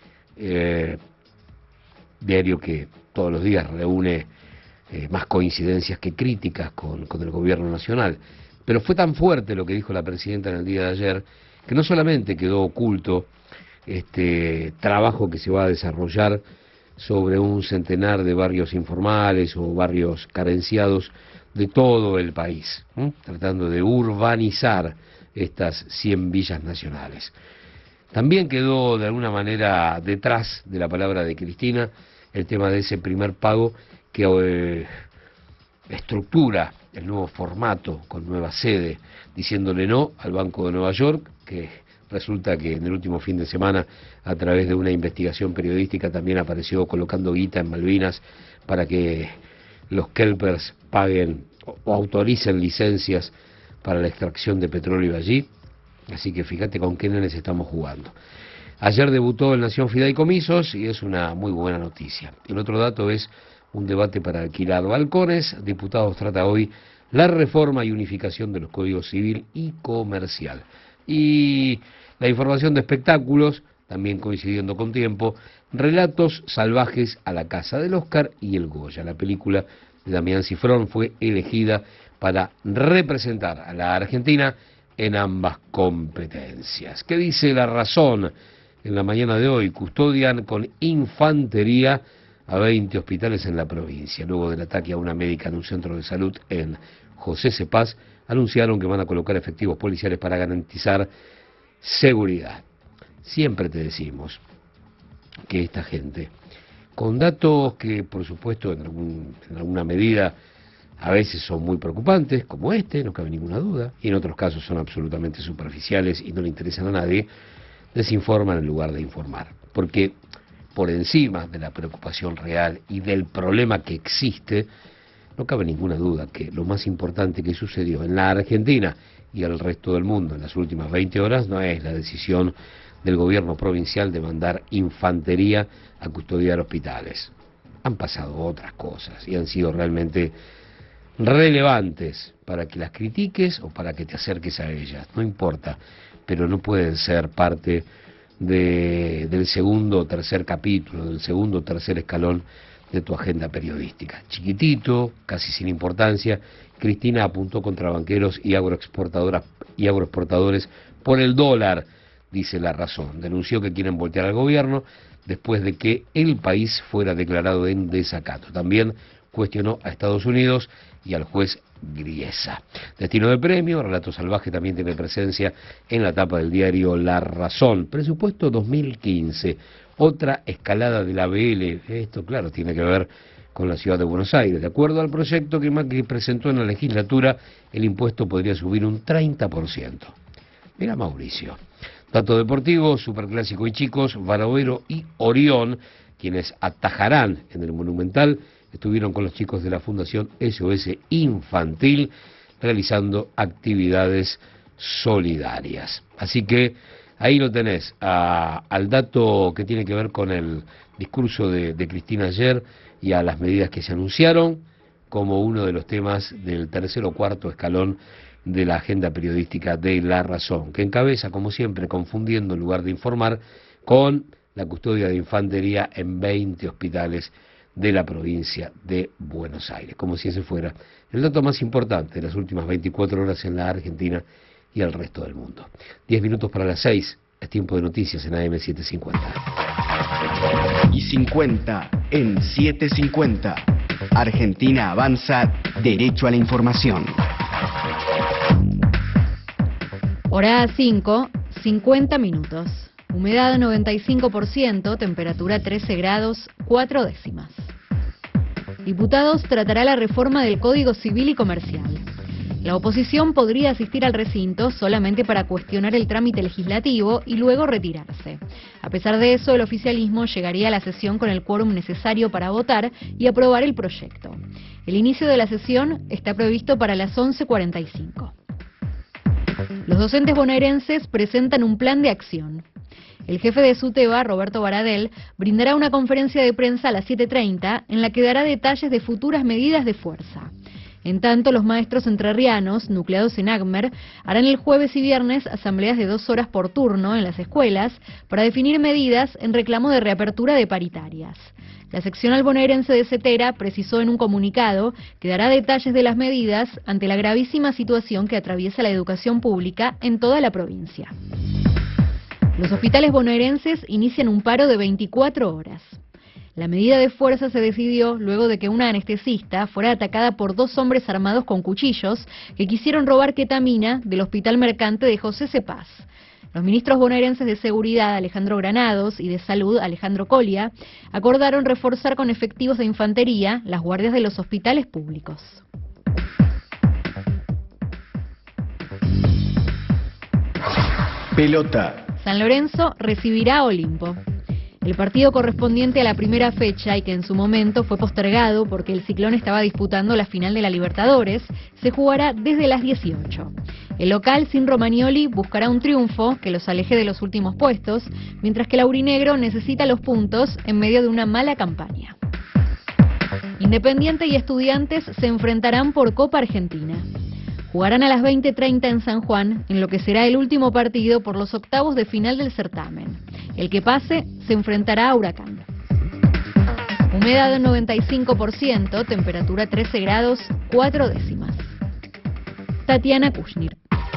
diario que todos los días reúne más coincidencias que críticas con el gobierno nacional. Pero fue tan fuerte lo que dijo la presidenta en el día de ayer, que no solamente quedó oculto este trabajo que se va a desarrollar sobre un centenar de barrios informales o barrios carenciados de todo el país, tratando de urbanizar estas 100 villas nacionales. También quedó de alguna manera detrás de la palabra de Cristina el tema de ese primer pago que estructura el nuevo formato con nueva sede, diciéndole no al Banco de Nueva York, que resulta que en el último fin de semana, a través de una investigación periodística, también apareció colocando guita en Malvinas para que los kelpers paguen o autoricen licencias para la extracción de petróleo allí. Así que fíjate con qué nenes estamos jugando. Ayer debutó el Nación Fideicomisos y es una muy buena noticia. El otro dato es un debate para alquilar balcones. Diputados trata hoy la reforma y unificación de los códigos civil y comercial. Y la información de espectáculos, también coincidiendo con tiempo, Relatos salvajes a la casa del Oscar y el Goya. La película de Damián Cifrón fue elegida para representar a la Argentina en ambas competencias. ¿Qué dice La Razón? En la mañana de hoy custodian con infantería a 20 hospitales en la provincia. Luego del ataque a una médica en un centro de salud en José Cepaz, anunciaron que van a colocar efectivos policiales para garantizar seguridad. Siempre te decimos que esta gente, con datos que por supuesto en alguna medida a veces son muy preocupantes, como este, no cabe ninguna duda, y en otros casos son absolutamente superficiales y no le interesan a nadie, desinforman en lugar de informar. Porque por encima de la preocupación real y del problema que existe, no cabe ninguna duda que lo más importante que sucedió en la Argentina y el resto del mundo en las últimas 20 horas no es la decisión del gobierno provincial de mandar infantería a custodiar hospitales. Han pasado otras cosas y han sido realmente relevantes para que las critiques o para que te acerques a ellas, no importa, pero no pueden ser parte del segundo o tercer capítulo, del segundo o tercer escalón de tu agenda periodística. Chiquitito, casi sin importancia, Cristina apuntó contra banqueros y agroexportadores por el dólar, dice La Razón. Denunció que quieren voltear al gobierno después de que el país fuera declarado en desacato. También cuestionó a Estados Unidos y al juez Griesa. Destino de premio, Relato Salvaje también tiene presencia en la tapa del diario La Razón. Presupuesto 2015, otra escalada de la BL. Esto, claro, tiene que ver con la ciudad de Buenos Aires. De acuerdo al proyecto que Macri presentó en la legislatura, el impuesto podría subir un 30%. Mira Mauricio. Dato deportivo, Superclásico y chicos, Barovero y Orión, quienes atajarán en el Monumental, estuvieron con los chicos de la Fundación SOS Infantil realizando actividades solidarias. Así que ahí lo tenés, al dato que tiene que ver con el discurso de Cristina ayer y a las medidas que se anunciaron como uno de los temas del tercer o cuarto escalón de la agenda periodística de La Razón, que encabeza, como siempre, confundiendo en lugar de informar, con la custodia de infantería en 20 hospitales de la provincia de Buenos Aires, como si ese fuera el dato más importante de las últimas 24 horas en la Argentina y el resto del mundo. 10 minutos para las 6, es tiempo de noticias en AM750. Y 50 en 750. Argentina avanza, derecho a la información. Hora 5, 50 minutos. Humedad 95%, temperatura 13 grados, 4 décimas. Diputados tratará la reforma del Código Civil y Comercial. La oposición podría asistir al recinto solamente para cuestionar el trámite legislativo y luego retirarse. A pesar de eso, el oficialismo llegaría a la sesión con el quórum necesario para votar y aprobar el proyecto. El inicio de la sesión está previsto para las 11:45. Los docentes bonaerenses presentan un plan de acción. El jefe de SUTEBA, Roberto Baradel, brindará una conferencia de prensa a las 7:30 en la que dará detalles de futuras medidas de fuerza. En tanto, los maestros entrerrianos, nucleados en ACMER, harán el jueves y viernes asambleas de 2 horas por turno en las escuelas para definir medidas en reclamo de reapertura de paritarias. La seccional bonaerense de CETERA precisó en un comunicado que dará detalles de las medidas ante la gravísima situación que atraviesa la educación pública en toda la provincia. Los hospitales bonaerenses inician un paro de 24 horas. La medida de fuerza se decidió luego de que una anestesista fuera atacada por 2 hombres armados con cuchillos que quisieron robar ketamina del Hospital Mercante de José Cepaz. Los ministros bonaerenses de Seguridad, Alejandro Granados, y de Salud, Alejandro Colia, acordaron reforzar con efectivos de infantería las guardias de los hospitales públicos. Pelota. San Lorenzo recibirá a Olimpo. El partido correspondiente a la primera fecha y que en su momento fue postergado porque el Ciclón estaba disputando la final de la Libertadores, se jugará desde las 18. El local sin Romagnoli buscará un triunfo que los aleje de los últimos puestos, mientras que el aurinegro necesita los puntos en medio de una mala campaña. Independiente y Estudiantes se enfrentarán por Copa Argentina. Jugarán a las 20:30 en San Juan, en lo que será el último partido por los octavos de final del certamen. El que pase se enfrentará a Huracán. Humedad 95%, temperatura 13 grados, 4 décimas. Tatiana Kushner.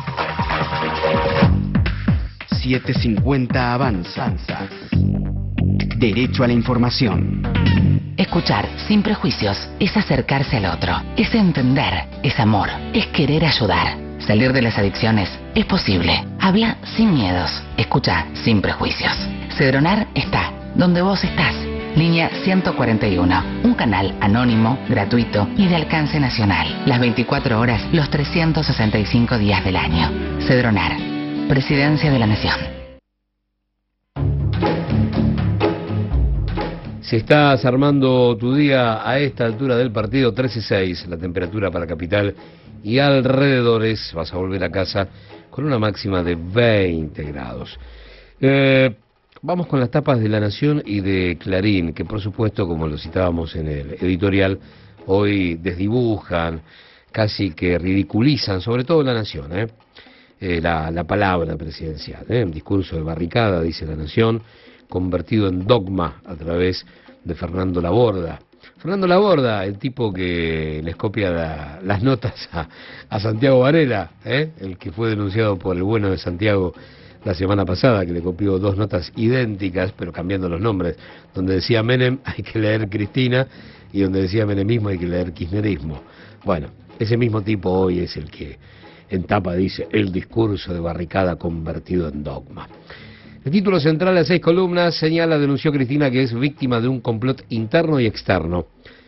750 avanza. Derecho a la información. Escuchar sin prejuicios es acercarse al otro, es entender, es amor, es querer ayudar. Salir de las adicciones es posible. Habla sin miedos, escucha sin prejuicios. Cedronar está donde vos estás. Línea 141, un canal anónimo, gratuito y de alcance nacional. Las 24 horas, los 365 días del año. Cedronar, Presidencia de la Nación. Si estás armando tu día a esta altura del partido, 13:06, la temperatura para Capital y alrededores, vas a volver a casa con una máxima de 20 grados. Vamos con las tapas de La Nación y de Clarín, que por supuesto, como lo citábamos en el editorial, hoy desdibujan, casi que ridiculizan, sobre todo La Nación, la palabra presidencial. Un discurso de barricada, dice La Nación, convertido en dogma a través de Fernando Laborda. Fernando Laborda, el tipo que les copia las notas a Santiago Varela, el que fue denunciado por el bueno de Santiago la semana pasada, que le copió 2 notas idénticas, pero cambiando los nombres. Donde decía Menem hay que leer Cristina, y donde decía menemismo hay que leer kirchnerismo. Bueno, ese mismo tipo hoy es el que en tapa dice el discurso de barricada convertido en dogma. El título central de 6 columnas señala, denunció Cristina, que es víctima de un complot interno y externo.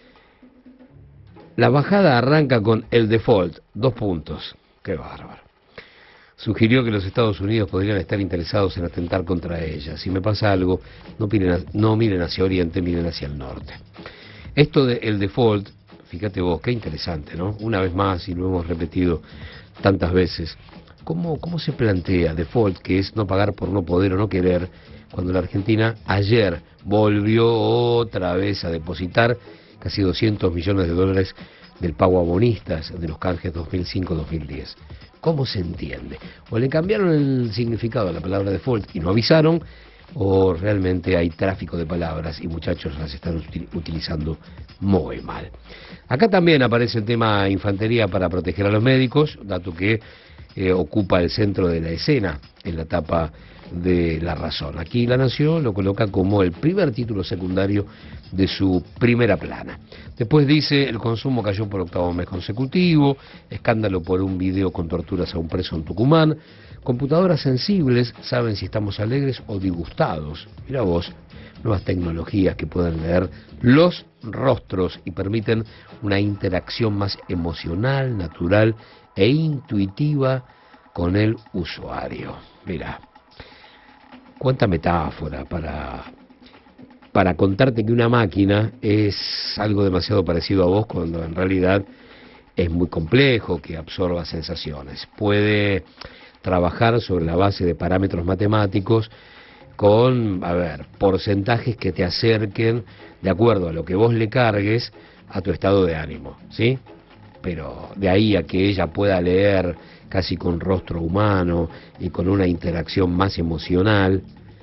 La bajada arranca con el default, 2 puntos. Qué bárbaro. Sugirió que los Estados Unidos podrían estar interesados en atentar contra ella. Si me pasa algo, no miren hacia Oriente, miren hacia el norte. Esto del default, fíjate vos, qué interesante, ¿no? Una vez más, y lo hemos repetido tantas veces, ¿cómo se plantea default, que es no pagar por no poder o no querer, cuando la Argentina ayer volvió otra vez a depositar casi 200 millones de dólares del pago a bonistas de los canjes 2005-2010? ¿Cómo se entiende? O le cambiaron el significado a la palabra default y no avisaron, o realmente hay tráfico de palabras y muchachos las están utilizando muy mal. Acá también aparece el tema infantería para proteger a los médicos, dato que ocupa el centro de la escena en la tapa de La Razón. Aquí La Nación lo coloca como el primer título secundario de su primera plana. Después dice, el consumo cayó por 8º mes consecutivo, escándalo por un video con torturas a un preso en Tucumán, computadoras sensibles saben si estamos alegres o disgustados. Mira vos, nuevas tecnologías que pueden leer los rostros y permiten una interacción más emocional, natural e intuitiva con el usuario. Mira, cuánta metáfora para contarte que una máquina es algo demasiado parecido a vos, cuando en realidad es muy complejo, que absorba sensaciones. Puede trabajar sobre la base de parámetros matemáticos con, porcentajes que te acerquen, de acuerdo a lo que vos le cargues, a tu estado de ánimo, ¿sí? Pero de ahí a que ella pueda leer casi con rostro humano y con una interacción más emocional,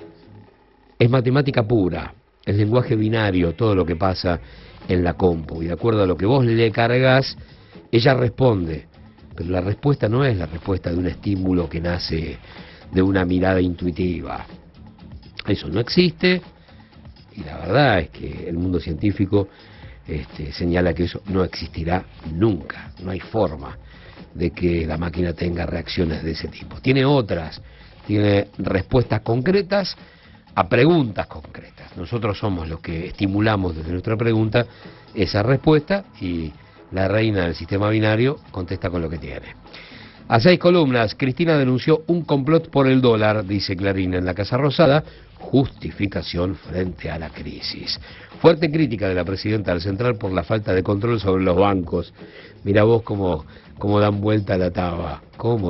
es matemática pura, es lenguaje binario todo lo que pasa en la compu, y de acuerdo a lo que vos le cargas, ella responde, pero la respuesta no es la respuesta de un estímulo que nace de una mirada intuitiva. Eso no existe, y la verdad es que el mundo científico señala que eso no existirá nunca. No hay forma de que la máquina tenga reacciones de ese tipo. Tiene otras, tiene respuestas concretas a preguntas concretas. Nosotros somos los que estimulamos desde nuestra pregunta esa respuesta, y la reina del sistema binario contesta con lo que tiene. A 6 columnas, Cristina denunció un complot por el dólar, dice Clarín en la Casa Rosada, justificación frente a la crisis. Fuerte crítica de la presidenta del Central por la falta de control sobre los bancos. Mira vos cómo dan vuelta la taba,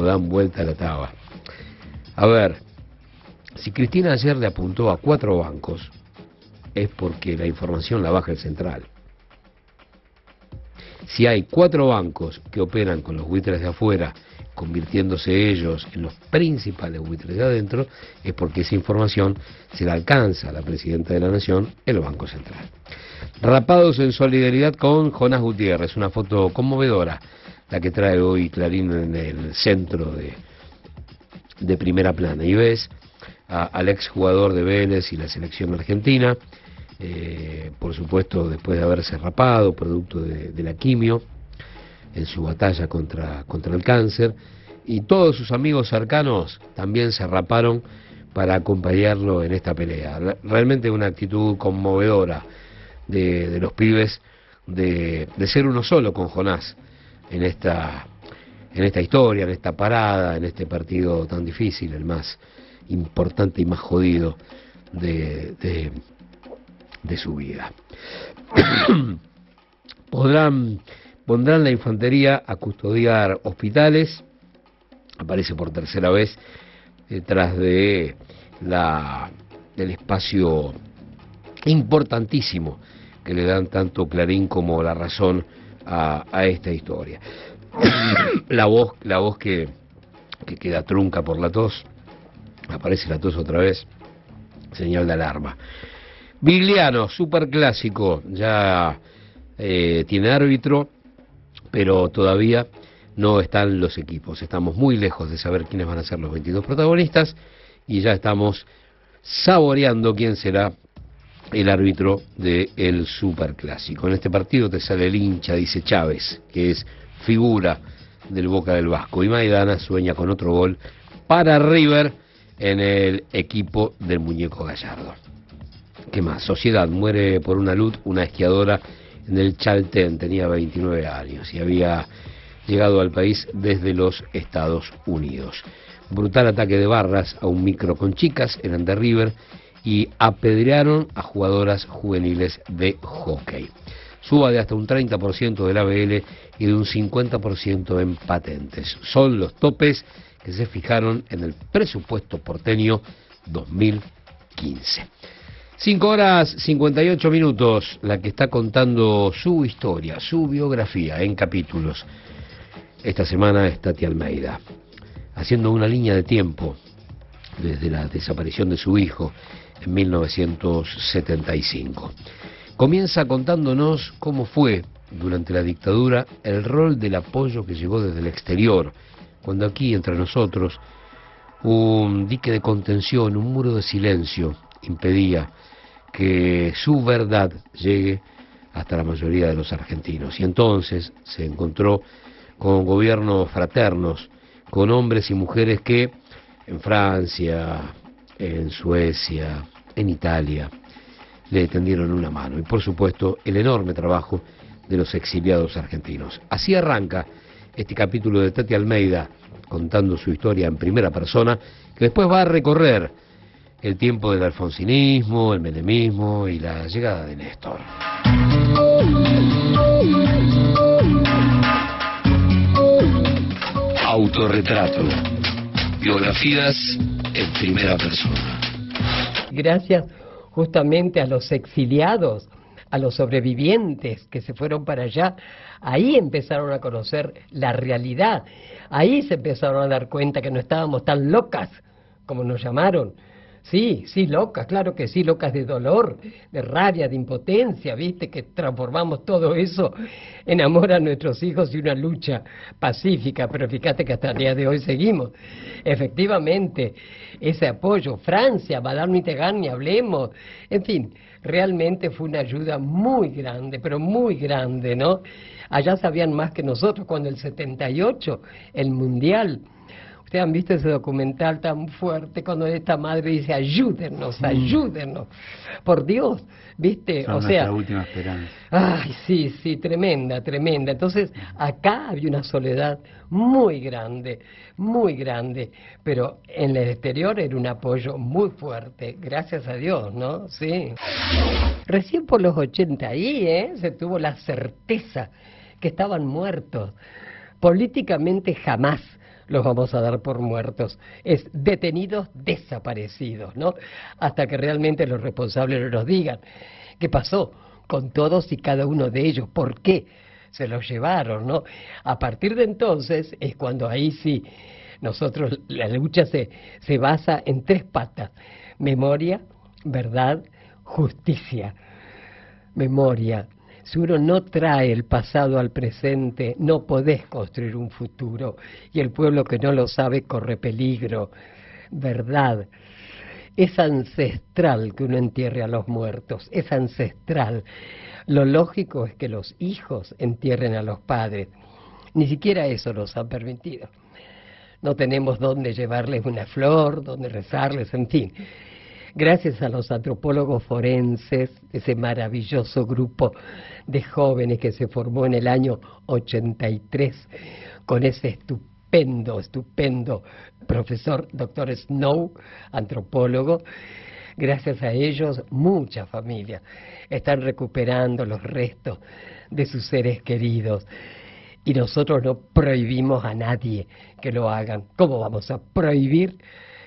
A ver, si Cristina ayer le apuntó a 4 bancos, es porque la información la baja el Central. Si hay 4 bancos que operan con los buitres de afuera, convirtiéndose ellos en los principales buitres de adentro, es porque esa información se la alcanza a la presidenta de la Nación, el Banco Central. Rapados en solidaridad con Jonás Gutiérrez, una foto conmovedora, la que trae hoy Clarín en el centro de primera plana. Y ves al exjugador de Vélez y la selección argentina, por supuesto después de haberse rapado, producto de la quimio, en su batalla contra el cáncer, y todos sus amigos cercanos también se raparon para acompañarlo en esta pelea. Realmente una actitud conmovedora de los pibes de ser uno solo con Jonás en esta historia, en esta parada, en este partido tan difícil, el más importante y más jodido de su vida. Pondrán la infantería a custodiar hospitales, aparece por tercera vez detrás de el espacio importantísimo que le dan tanto Clarín como La Razón a esta historia. La voz que queda trunca por la tos, aparece la tos otra vez, señal de alarma. Vigliano, superclásico, ya tiene árbitro, pero todavía no están los equipos. Estamos muy lejos de saber quiénes van a ser los 22 protagonistas y ya estamos saboreando quién será el árbitro del superclásico. En este partido te sale el hincha, dice Chávez, que es figura del Boca del Vasco, y Maidana sueña con otro gol para River en el equipo del muñeco Gallardo. ¿Qué más? Sociedad, muere por una luz una esquiadora en el Chaltén, tenía 29 años y había llegado al país desde los Estados Unidos. Brutal ataque de barras a un micro con chicas, eran de River, y apedrearon a jugadoras juveniles de hockey. Suba de hasta un 30% del ABL y de un 50% en patentes. Son los topes que se fijaron en el presupuesto porteño 2015. 5 horas 58 minutos, la que está contando su historia, su biografía en capítulos. Esta semana es Tati Almeida, haciendo una línea de tiempo desde la desaparición de su hijo en 1975. Comienza contándonos cómo fue, durante la dictadura, el rol del apoyo que llegó desde el exterior, cuando aquí, entre nosotros, un dique de contención, un muro de silencio, impedía que su verdad llegue hasta la mayoría de los argentinos. Y entonces se encontró con gobiernos fraternos, con hombres y mujeres que en Francia, en Suecia, en Italia, le tendieron una mano. Y por supuesto, el enorme trabajo de los exiliados argentinos. Así arranca este capítulo de Tati Almeida, contando su historia en primera persona, que después va a recorrer el tiempo del alfonsinismo, el menemismo y la llegada de Néstor. Autorretrato. Biografías en primera persona. Gracias justamente a los exiliados, a los sobrevivientes que se fueron para allá, ahí empezaron a conocer la realidad, ahí se empezaron a dar cuenta que no estábamos tan locas como nos llamaron. Sí, locas, claro que sí, locas de dolor, de rabia, de impotencia, viste, que transformamos todo eso en amor a nuestros hijos y una lucha pacífica, pero fíjate que hasta el día de hoy seguimos. Efectivamente, ese apoyo, Francia, Madame Mitterrand, ni hablemos, en fin, realmente fue una ayuda muy grande, pero muy grande, ¿no? Allá sabían más que nosotros, cuando el 78, el Mundial. Ustedes han visto ese documental tan fuerte cuando esta madre dice ayúdennos, ayúdennos, por Dios, ¿viste? Son o sea, nuestra última esperanza. Ay, sí, tremenda. Entonces, acá había una soledad muy grande, pero en el exterior era un apoyo muy fuerte, gracias a Dios, ¿no? Sí. Recién por los 80 ahí, se tuvo la certeza que estaban muertos. Políticamente jamás los vamos a dar por muertos, es detenidos, desaparecidos, ¿no? Hasta que realmente los responsables nos digan qué pasó con todos y cada uno de ellos, por qué se los llevaron, ¿no? A partir de entonces es cuando ahí sí, nosotros, la lucha se basa en 3 patas: memoria, verdad, justicia. Memoria. Si uno no trae el pasado al presente, no podés construir un futuro. Y el pueblo que no lo sabe corre peligro. Verdad. Es ancestral que uno entierre a los muertos. Es ancestral. Lo lógico es que los hijos entierren a los padres. Ni siquiera eso nos han permitido. No tenemos dónde llevarles una flor, dónde rezarles, en fin. Gracias a los antropólogos forenses, ese maravilloso grupo de jóvenes que se formó en el año 83, con ese estupendo profesor, doctor Snow, antropólogo. Gracias a ellos, muchas familias están recuperando los restos de sus seres queridos. Y nosotros no prohibimos a nadie que lo hagan. ¿Cómo vamos a prohibir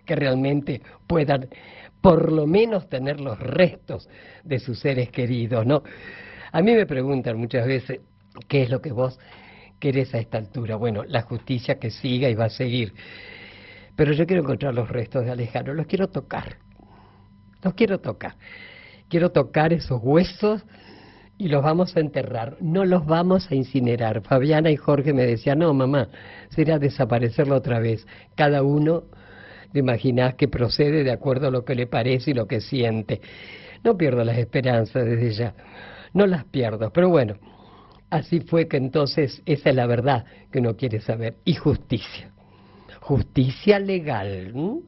que realmente puedan por lo menos tener los restos de sus seres queridos, ¿no? A mí me preguntan muchas veces, ¿qué es lo que vos querés a esta altura? Bueno, la justicia que siga y va a seguir. Pero yo quiero encontrar los restos de Alejandro, los quiero tocar. Los quiero tocar. Quiero tocar esos huesos y los vamos a enterrar. No los vamos a incinerar. Fabiana y Jorge me decían, no, mamá, será desaparecerlo otra vez. Cada uno, te imaginás que procede de acuerdo a lo que le parece y lo que siente. No pierdo las esperanzas desde ya. No las pierdo. Pero bueno, así fue que entonces esa es la verdad que uno quiere saber. Y justicia. Justicia legal.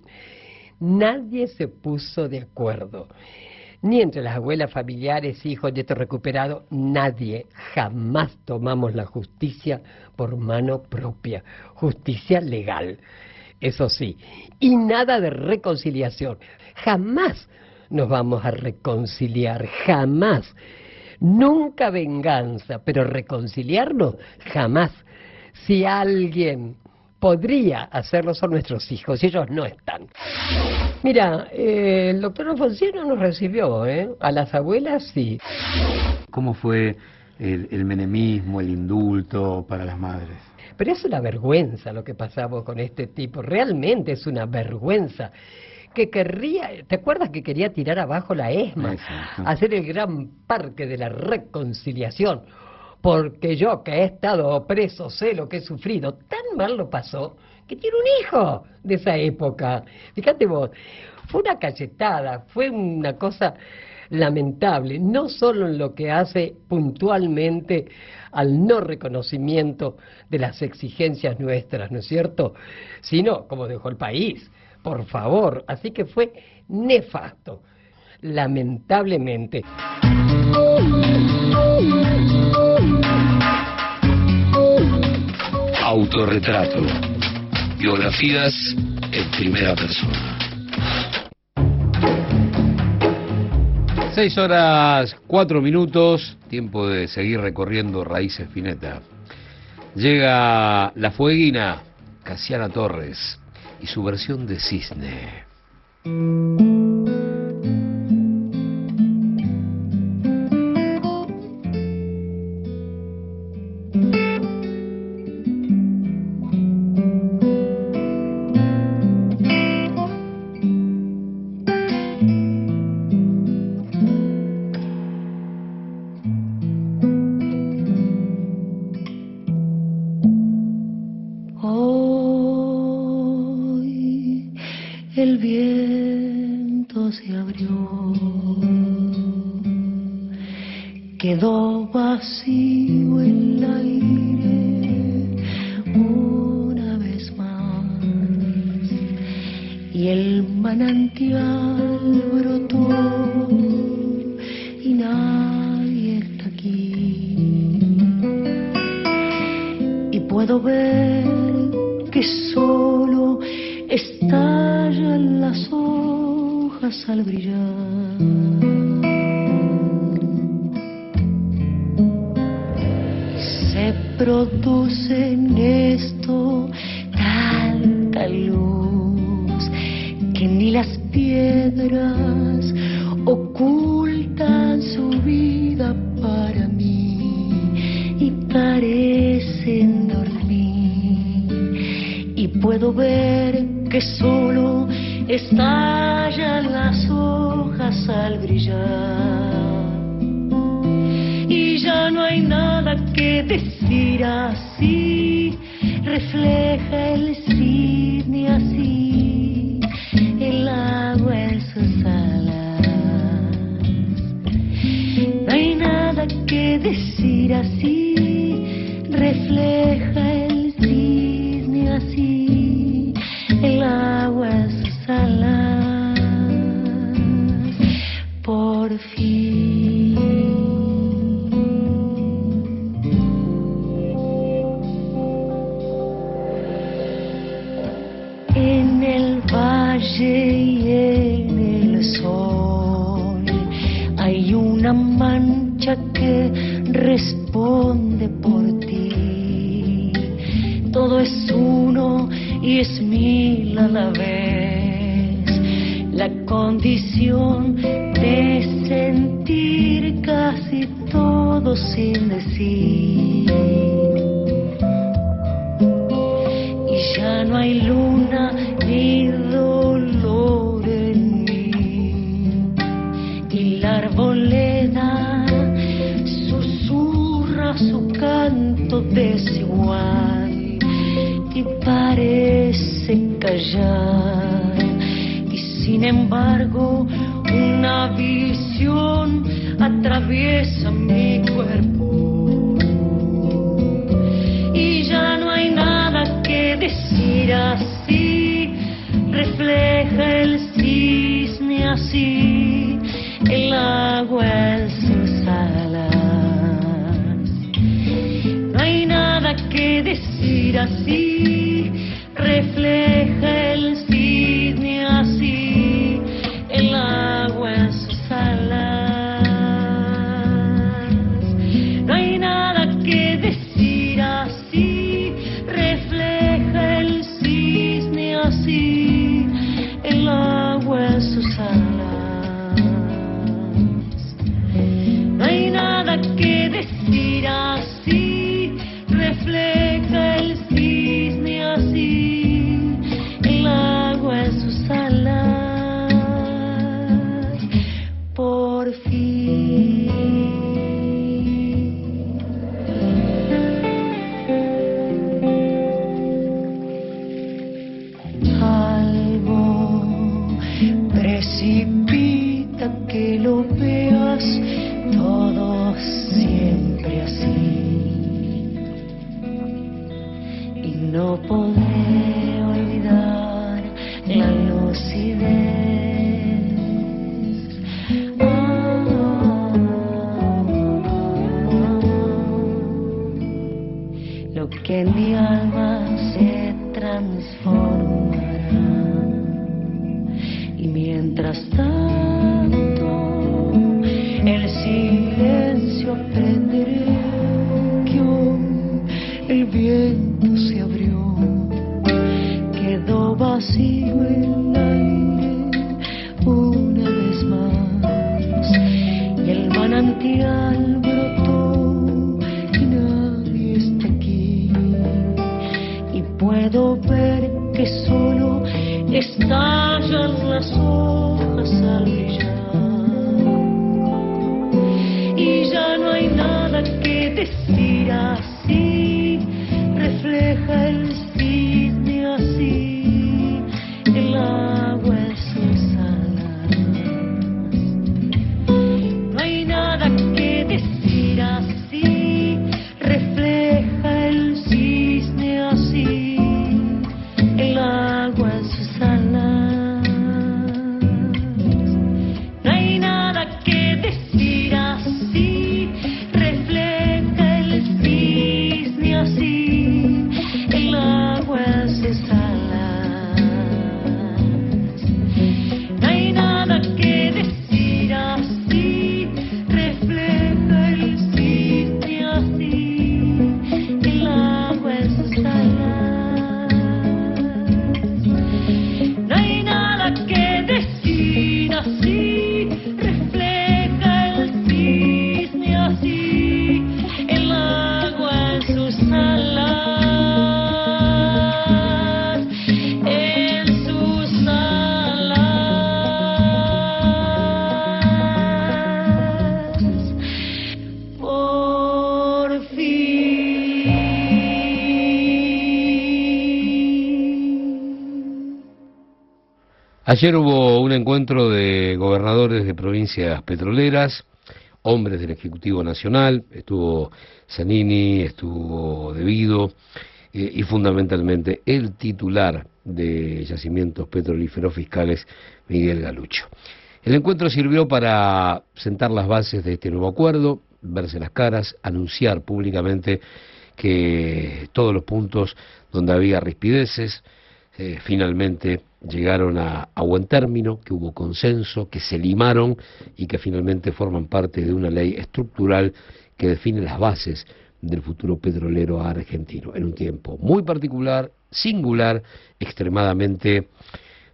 Nadie se puso de acuerdo, ni entre las abuelas, familiares, hijos, nietos recuperados, nadie. Jamás tomamos la justicia por mano propia, justicia legal, eso sí, y nada de reconciliación. Jamás nos vamos a reconciliar, jamás. Nunca venganza, pero reconciliarnos, jamás. Si alguien podría hacerlo son nuestros hijos, y ellos no están. Mira, el doctor Alfonsín no nos recibió, a las abuelas sí. ¿Cómo fue el menemismo, el indulto para las madres? Pero es una vergüenza lo que pasamos con este tipo, realmente es una vergüenza. Que querría, ¿te acuerdas que quería tirar abajo la ESMA? Hacer el gran parque de la reconciliación. Porque yo que he estado preso sé lo que he sufrido, tan mal lo pasó, que tiene un hijo de esa época. Fíjate vos, fue una cachetada, fue una cosa lamentable, no solo en lo que hace puntualmente al no reconocimiento de las exigencias nuestras, ¿no es cierto?, sino como dejó el país, por favor. Así que fue nefasto, lamentablemente. Autorretrato. Biografías en primera persona. 6:04, tiempo de seguir recorriendo Raíces Spinetta. Llega La Fueguina, Casiana Torres, y su versión de Cisne. El viento se abrió, quedó vacío el aire una vez más, y el manantial brotó y nadie está aquí, y puedo ver que solo estallan las hojas al brillar. Se produce en esto tanta luz que ni las piedras ocultan su vida para mí y parecen dormir. Y puedo ver que solo estallan las hojas al brillar, y ya no hay nada que decir así, refleja el cisne así, el agua en sus alas. No hay nada que decir así, refleja el cisne así, el agua en sus alas, por fin. En el valle y en el sol hay una mancha que responde por ti. Todo es uno y es mil a la vez. la condición de sentir casi todo sin decir. Y ya no hay luna ni dolor en mí. Y la arboleda susurra su canto desigual y parece callar. Y sin embargo una visión atraviesa mi cuerpo. Y ya no hay nada que decir así, refleja el cisne así, el agua en sus alas. No hay nada que decir así, refleja el cisne así, el agua en sus alas. No hay nada que decir así, refleja el cisne así, el agua en sus alas. No hay nada que decir así, refleja el cisne así, el agua en sus alas. Por fin. Algo precipita que lo veas todo siempre así. Y no podré olvidar la lucidez. Lo que en mi alma se transformará. Y mientras tanto, el silencio aprenderé que hoy el viento se abrió, quedó vacío el aire una vez más, y el manantial brotó y nadie está aquí, y puedo ver que solo estallan las hojas al brillar. Y ya no hay nada que decir así, refleja el cisne así, el agua en sus alas. No hay nada que decir así, refleja el cisne así, el agua en sus alas. No hay nada que decir así, refleja el cisne así, el agua en sus alas. No hay nada que decir así, refleja el cisne así, el agua en sus alas. No hay nada que decir así, refleja el cisne así, el agua en sus alas, en sus alas. Por fin. Ayer hubo un encuentro de gobernadores de provincias petroleras, hombres del Ejecutivo Nacional, estuvo Zanini, estuvo De Vido, y fundamentalmente el titular de Yacimientos Petrolíferos Fiscales, Miguel Galucho. El encuentro sirvió para sentar las bases de este nuevo acuerdo, verse las caras, anunciar públicamente que todos los puntos donde había rispideces finalmente llegaron a buen término, que hubo consenso, que se limaron y que finalmente forman parte de una ley estructural que define las bases del futuro petrolero argentino, en un tiempo muy particular, singular, extremadamente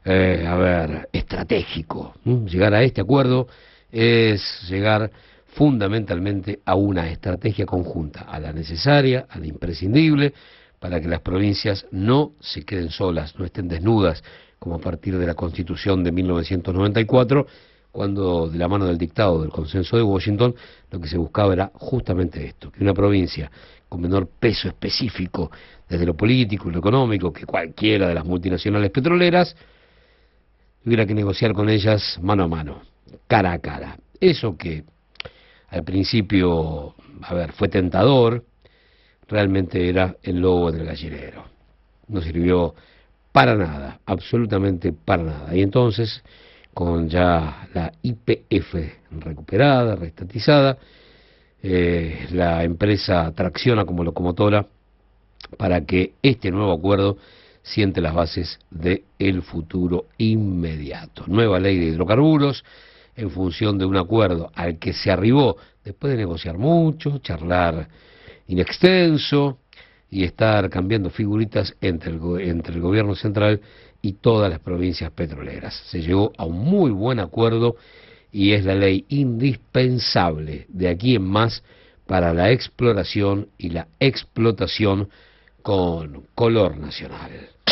estratégico. Llegar a este acuerdo es llegar fundamentalmente a una estrategia conjunta, a la necesaria, a la imprescindible, para que las provincias no se queden solas, no estén desnudas, como a partir de la Constitución de 1994, cuando de la mano del dictado del Consenso de Washington, lo que se buscaba era justamente esto, que una provincia con menor peso específico desde lo político y lo económico que cualquiera de las multinacionales petroleras, tuviera que negociar con ellas mano a mano, cara a cara. Eso que al principio, fue tentador, realmente era el lobo del gallinero. No sirvió para nada, absolutamente para nada. Y entonces, con ya la YPF recuperada, reestatizada, la empresa tracciona como locomotora para que este nuevo acuerdo siente las bases del futuro inmediato. Nueva ley de hidrocarburos, en función de un acuerdo al que se arribó después de negociar mucho, charlar in extenso y estar cambiando figuritas entre el gobierno central y todas las provincias petroleras. Se llegó a un muy buen acuerdo y es la ley indispensable de aquí en más para la exploración y la explotación con color nacional.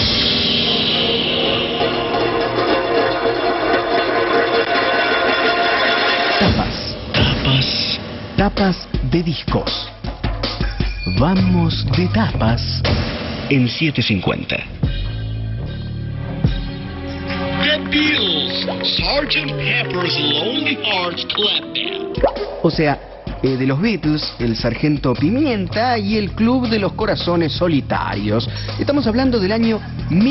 Tapas de discos. Vamos de tapas en 750. The Beatles, Sgt. Pepper's Lonely Hearts Club Band. O sea, de los Beatles, el Sargento Pimienta y el Club de los Corazones Solitarios. Estamos hablando del año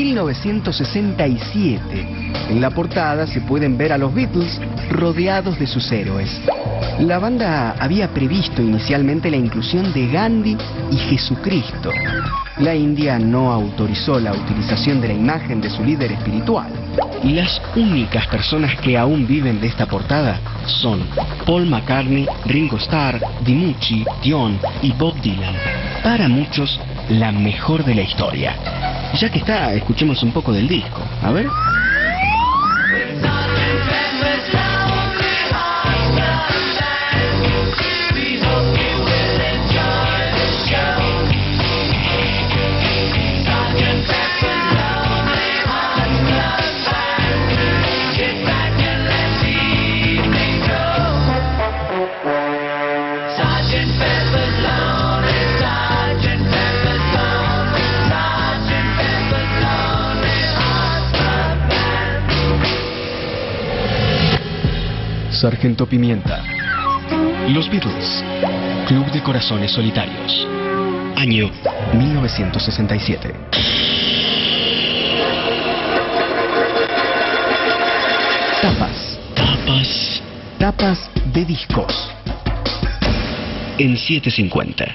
1967. En la portada se pueden ver a los Beatles rodeados de sus héroes. La banda había previsto inicialmente la inclusión de Gandhi y Jesucristo. La India no autorizó la utilización de la imagen de su líder espiritual. Las únicas personas que aún viven de esta portada son Paul McCartney, Ringo Starr, Dimucci, Dion y Bob Dylan. Para muchos, la mejor de la historia. Ya que está, escuchemos un poco del disco. A ver. Sargento Pimienta. Los Beatles. Club de Corazones Solitarios. Año 1967. Tapas de discos. En 750.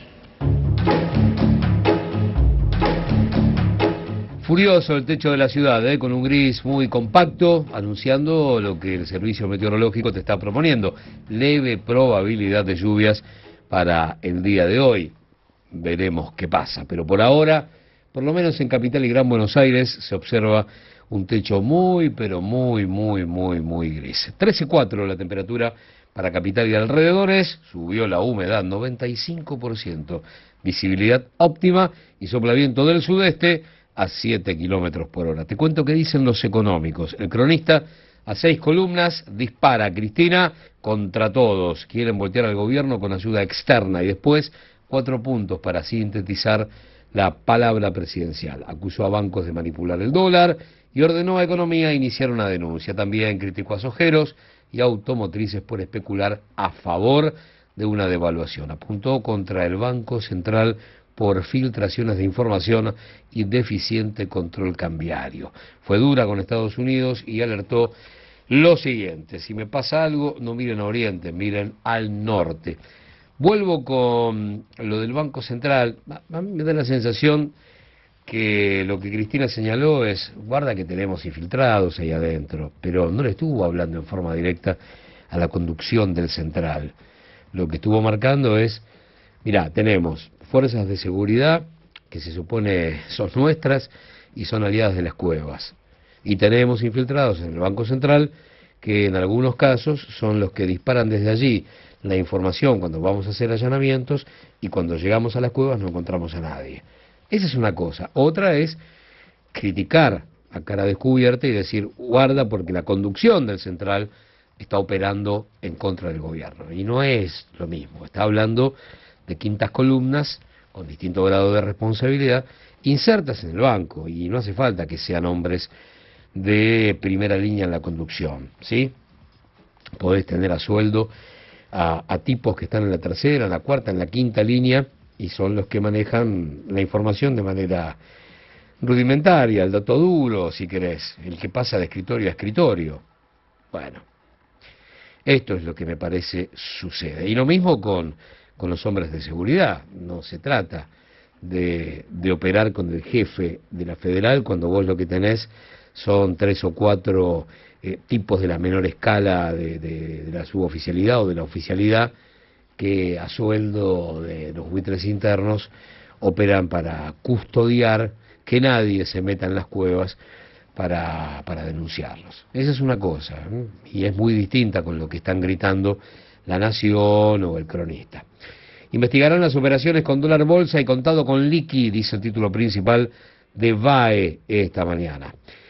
Furioso el techo de la ciudad, con un gris muy compacto, anunciando lo que el servicio meteorológico te está proponiendo. Leve probabilidad de lluvias para el día de hoy. Veremos qué pasa, pero por ahora, por lo menos en Capital y Gran Buenos Aires, se observa un techo muy, pero muy gris. 13,4 la temperatura para Capital y alrededores, subió la humedad 95%, visibilidad óptima y sopla viento del sudeste a 7 kilómetros por hora. Te cuento qué dicen los económicos. El Cronista, a 6 columnas, dispara Cristina contra todos. Quieren voltear al gobierno con ayuda externa y después 4 puntos para sintetizar la palabra presidencial. Acusó a bancos de manipular el dólar y ordenó a Economía iniciar una denuncia. También criticó a sojeros y automotrices por especular a favor de una devaluación. Apuntó contra el Banco Central por filtraciones de información y deficiente control cambiario. Fue dura con Estados Unidos y alertó lo siguiente: si me pasa algo, no miren a Oriente, miren al norte. Vuelvo con lo del Banco Central. A mí me da la sensación que lo que Cristina señaló es, guarda que tenemos infiltrados ahí adentro, pero no le estuvo hablando en forma directa a la conducción del Central. Lo que estuvo marcando es, mirá, tenemos fuerzas de seguridad que se supone son nuestras y son aliadas de las cuevas. Y tenemos infiltrados en el Banco Central que en algunos casos son los que disparan desde allí la información cuando vamos a hacer allanamientos, y cuando llegamos a las cuevas no encontramos a nadie. Esa es una cosa. Otra es criticar a cara descubierta y decir, guarda, porque la conducción del Central está operando en contra del gobierno. Y no es lo mismo. Está hablando de quintas columnas con distinto grado de responsabilidad insertas en el banco, y no hace falta que sean hombres de primera línea en la conducción, ¿sí? Podés tener a sueldo a tipos que están en la tercera, en la cuarta, en la quinta línea, y son los que manejan la información de manera rudimentaria, el dato duro, si querés, el que pasa de escritorio a escritorio. Bueno, esto es lo que me parece sucede. Y lo mismo con los hombres de seguridad. No se trata de operar con el jefe de la federal cuando vos lo que tenés son 3 o 4 tipos de la menor escala de la suboficialidad o de la oficialidad, que a sueldo de los buitres internos operan para custodiar que nadie se meta en las cuevas para denunciarlos. Esa es una cosa, ¿eh? Y es muy distinta con lo que están gritando La Nación o El Cronista. Investigarán las operaciones con dólar bolsa y contado con liqui, dice el título principal de VAE esta mañana.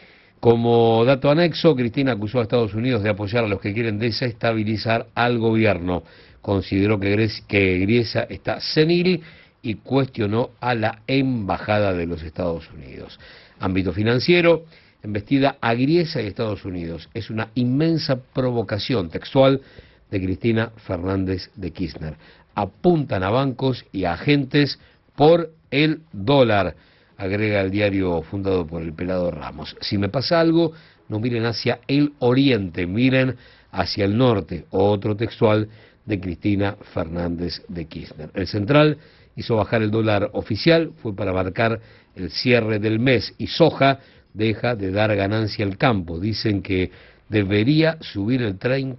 Como dato anexo, Cristina acusó a Estados Unidos de apoyar a los que quieren desestabilizar al gobierno. Consideró que Griesa está senil y cuestionó a la embajada de los Estados Unidos. Ámbito financiero, embestida a Griesa y Estados Unidos. Es una inmensa provocación textual de Cristina Fernández de Kirchner. Apuntan a bancos y a agentes por el dólar, agrega el diario fundado por el pelado Ramos. Si me pasa algo, no miren hacia el oriente, miren hacia el norte. Otro textual de Cristina Fernández de Kirchner. El Central hizo bajar el dólar oficial, fue para marcar el cierre del mes, y soja deja de dar ganancia al campo. Dicen que debería subir el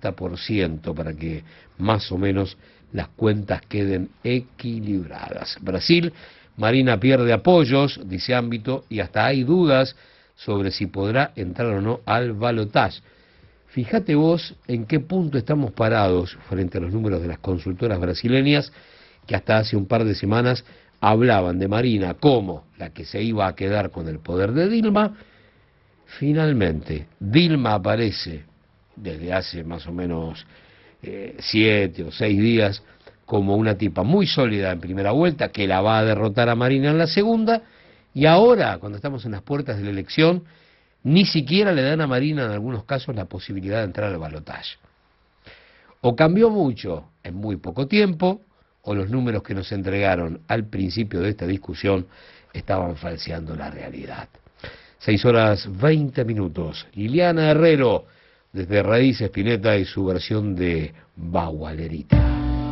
30% para que más o menos las cuentas queden equilibradas. Brasil, Marina pierde apoyos, dice Ámbito, y hasta hay dudas sobre si podrá entrar o no al balotaje. Fíjate vos en qué punto estamos parados frente a los números de las consultoras brasileñas, que hasta hace un par de semanas hablaban de Marina como la que se iba a quedar con el poder de Dilma. Finalmente, Dilma aparece desde hace más o menos 7 o 6 días como una tipa muy sólida en primera vuelta, que la va a derrotar a Marina en la segunda, y ahora, cuando estamos en las puertas de la elección, ni siquiera le dan a Marina en algunos casos la posibilidad de entrar al balotaje. O cambió mucho en muy poco tiempo, o los números que nos entregaron al principio de esta discusión estaban falseando la realidad. 6:20. Liliana Herrero, desde Raíz Spinetta y su versión de Bagualerita.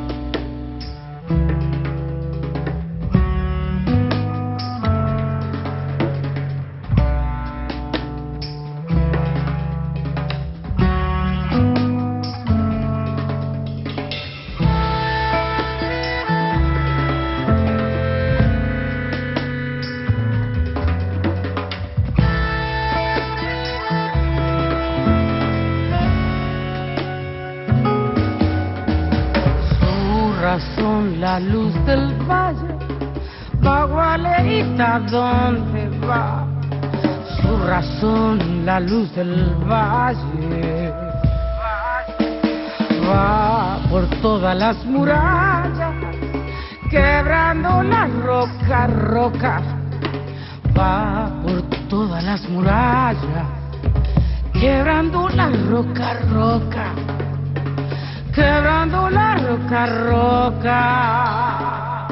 La luz del valle, Bagualerita, ¿dónde va? Su razón, la luz del valle, va por todas las murallas, quebrando la roca, roca, va por todas las murallas, quebrando la roca, roca, quebrando la roca, roca.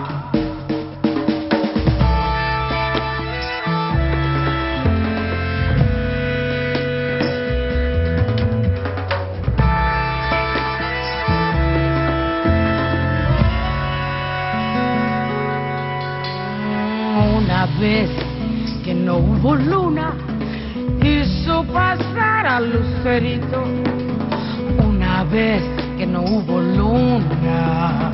Una vez que no hubo luna, hizo pasar al lucerito. Una vez que no hubo luna,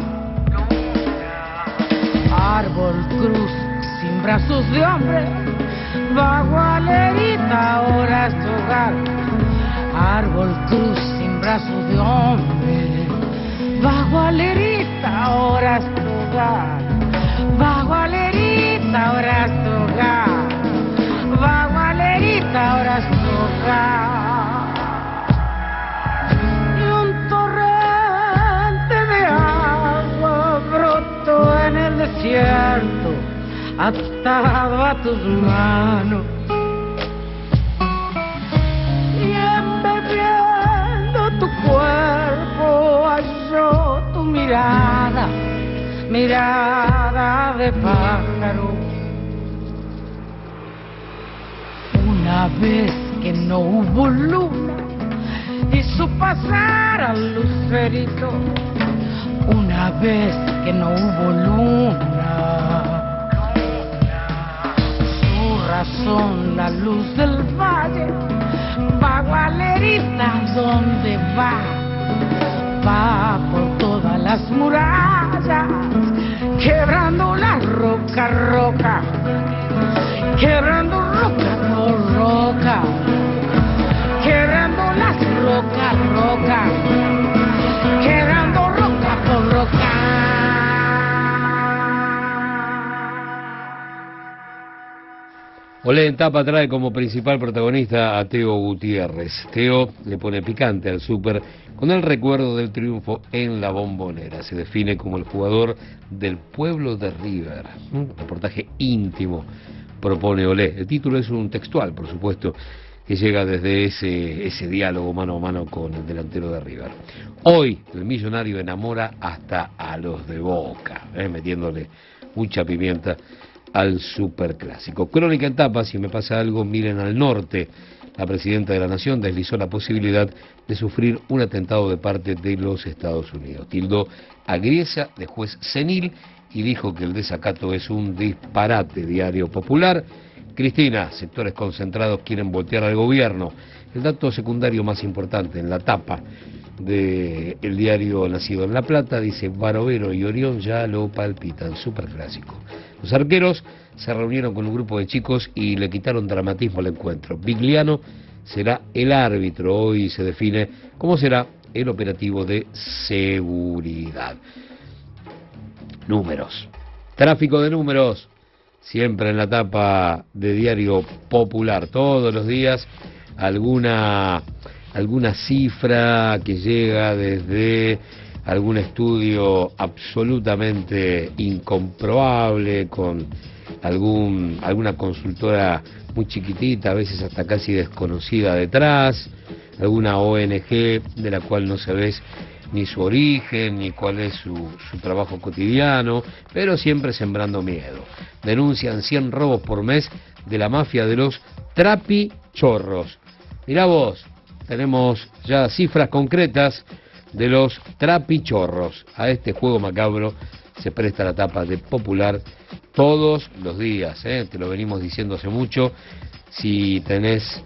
árbol, cruz, sin brazos de hombre, Bagualerita, ahora es tu hogar. Árbol cruz sin brazos de hombre. Bagualerita, ahora es tu hogar. Bagualerita, ahora es tu hogar. Bagualerita, ahora es tu hogar. Y un torrente de agua brotó en el desierto, atado a tus manos, y embebiendo tu cuerpo halló tu mirada, mirada de pájaro. Una vez que no hubo luna, hizo pasar al lucerito. Una vez que no hubo luna, razón la luz del valle. Bagualerita, ¿dónde va? Va por todas las murallas, quebrando la roca, roca, quebrando roca por roca, quebrando las rocas, roca, quebrando roca por roca. Olé en Tapa trae como principal protagonista a Teo Gutiérrez. Teo le pone picante al súper con el recuerdo del triunfo en la Bombonera. Se define como el jugador del pueblo de River. Un reportaje íntimo propone Olé. El título es un textual, por supuesto, que llega desde ese diálogo mano a mano con el delantero de River. Hoy el millonario enamora hasta a los de Boca, metiéndole mucha pimienta al superclásico. Crónica en Tapa, si me pasa algo, miren al norte. La presidenta de la Nación deslizó la posibilidad de sufrir un atentado de parte de los Estados Unidos. Tildó a Griesa de juez senil y dijo que el desacato es un disparate. Diario Popular. Cristina, sectores concentrados quieren voltear al gobierno. El dato secundario más importante en la tapa del diario Nacido en La Plata dice: Barovero y Orión ya lo palpitan, superclásico. Los arqueros se reunieron con un grupo de chicos y le quitaron dramatismo al encuentro. Vigliano será el árbitro. Hoy se define cómo será el operativo de seguridad. Números. Tráfico de números. Siempre en la tapa de Diario Popular. Todos los días alguna cifra que llega desde algún estudio absolutamente incomprobable, con alguna consultora muy chiquitita, a veces hasta casi desconocida detrás, alguna ONG de la cual no sabes ni su origen, ni cuál es su trabajo cotidiano, pero siempre sembrando miedo. Denuncian 100 robos por mes de la mafia de los trapichorros. Mirá vos, tenemos ya cifras concretas de los trapichorros. A este juego macabro se presta la tapa de Popular todos los días, te lo venimos diciendo hace mucho. Si tenés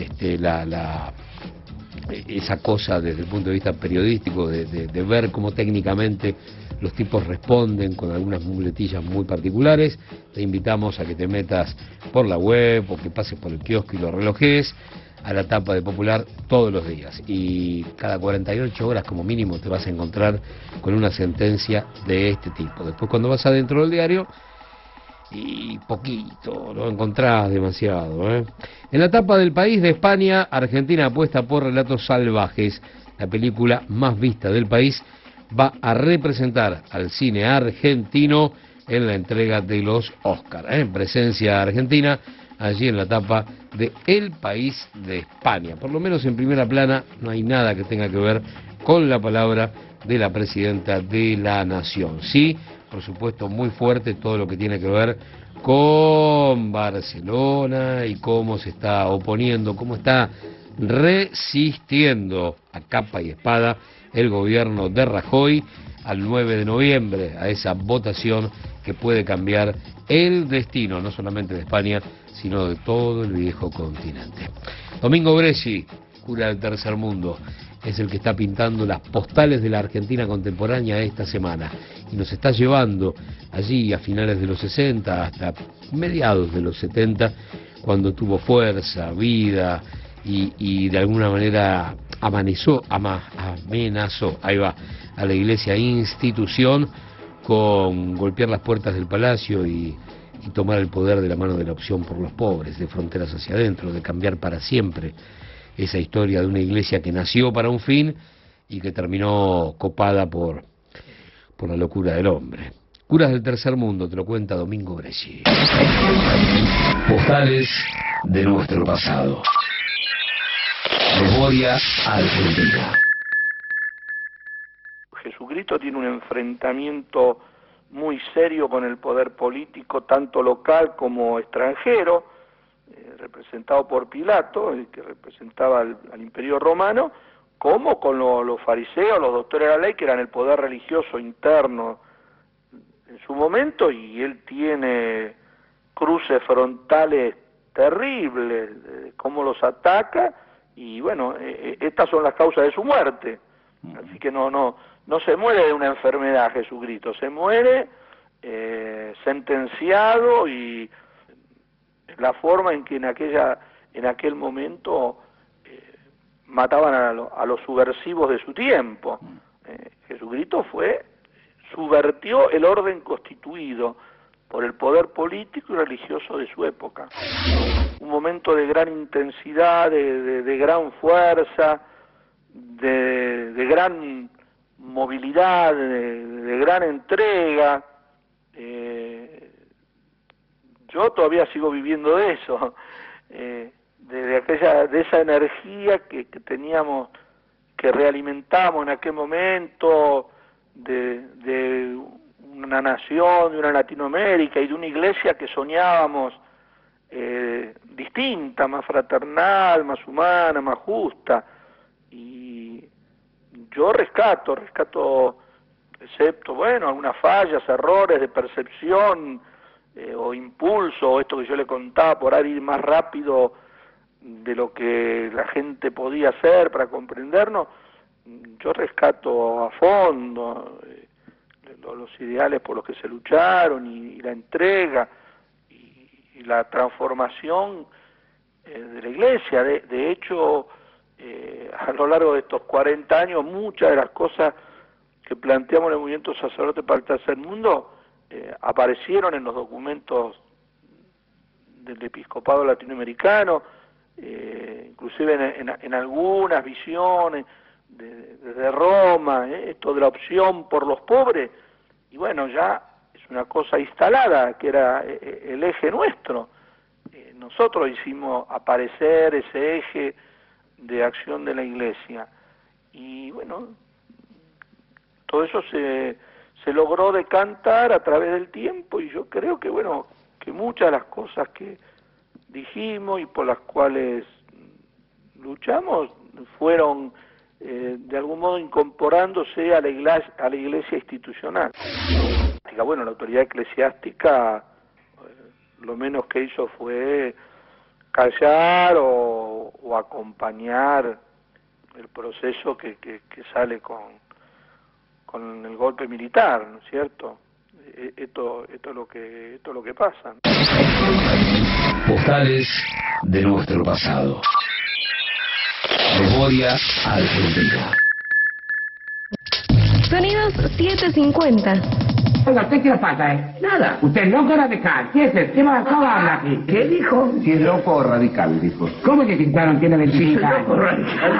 esa cosa desde el punto de vista periodístico de ver cómo técnicamente los tipos responden con algunas muletillas muy particulares, te invitamos a que te metas por la web o que pases por el kiosco y lo relojes a la tapa de Popular todos los días, y cada 48 horas como mínimo te vas a encontrar con una sentencia de este tipo. Después, cuando vas adentro del diario, y poquito, no encontrás demasiado. En la tapa del País de España, Argentina apuesta por Relatos Salvajes. La película más vista del país va a representar al cine argentino en la entrega de los Oscar. Presencia argentina allí en la tapa de El País de España. Por lo menos en primera plana no hay nada que tenga que ver con la palabra de la presidenta de la Nación. Sí, por supuesto, muy fuerte todo lo que tiene que ver con Barcelona y cómo se está oponiendo, cómo está resistiendo a capa y espada el gobierno de Rajoy al 9 de noviembre, a esa votación que puede cambiar el destino, no solamente de España, sino de todo el viejo continente. Domingo Bresci, cura del tercer mundo, es el que está pintando las postales de la Argentina contemporánea esta semana y nos está llevando allí a finales de los 60 hasta mediados de los 70 cuando tuvo fuerza, vida y de alguna manera amenazó ahí va, a la iglesia institución con golpear las puertas del palacio y tomar el poder de la mano de la opción por los pobres, de fronteras hacia adentro, de cambiar para siempre esa historia de una iglesia que nació para un fin y que terminó copada por la locura del hombre. Curas del tercer mundo, te lo cuenta Domingo Bresci. Postales de nuestro pasado. Memoria argentina. Jesucristo tiene un enfrentamiento muy serio con el poder político, tanto local como extranjero, representado por Pilato, el que representaba al Imperio Romano, como con los fariseos, los doctores de la ley, que eran el poder religioso interno en su momento, y él tiene cruces frontales terribles, cómo los ataca, y bueno, estas son las causas de su muerte. Así que no se muere de una enfermedad Jesucristo, se muere sentenciado, y la forma en que en aquel momento mataban a los subversivos de su tiempo. Jesucristo subvertió el orden constituido por el poder político y religioso de su época. Un momento de gran intensidad, de gran fuerza, de gran movilidad, de gran entrega. Yo todavía sigo viviendo de eso, de esa energía que teníamos, que realimentamos en aquel momento, de una nación, de una Latinoamérica y de una iglesia que soñábamos distinta, más fraternal, más humana, más justa. Y yo rescato, excepto, bueno, algunas fallas, errores de percepción o impulso, esto que yo le contaba, por ahí ir más rápido de lo que la gente podía hacer para comprendernos. Yo rescato a fondo los ideales por los que se lucharon y la entrega y la transformación de la iglesia. De hecho, a lo largo de estos 40 años, muchas de las cosas que planteamos en el movimiento sacerdote para el tercer mundo aparecieron en los documentos del episcopado latinoamericano, inclusive en algunas visiones desde Roma, esto de la opción por los pobres, y bueno, ya es una cosa instalada, que era el eje nuestro. Nosotros hicimos aparecer ese eje de acción de la iglesia, y bueno, todo eso se logró decantar a través del tiempo, y yo creo que bueno, que muchas de las cosas que dijimos y por las cuales luchamos fueron de algún modo incorporándose a la iglesia institucional. Bueno, la autoridad eclesiástica lo menos que hizo fue callar o acompañar el proceso que sale con el golpe militar, ¿no es cierto? Esto es lo que pasa. Postales de nuestro pasado. Memoria argentina. Sonidos 750. Oiga, ¿usted qué le pasa, Nada. ¿Usted es loco o radical? ¿Qué es eso? ¿Qué va a hablar aquí? ¿Qué dijo? Si es loco o radical, dijo. ¿Cómo que Quintano tiene 25 años? Loco o radical.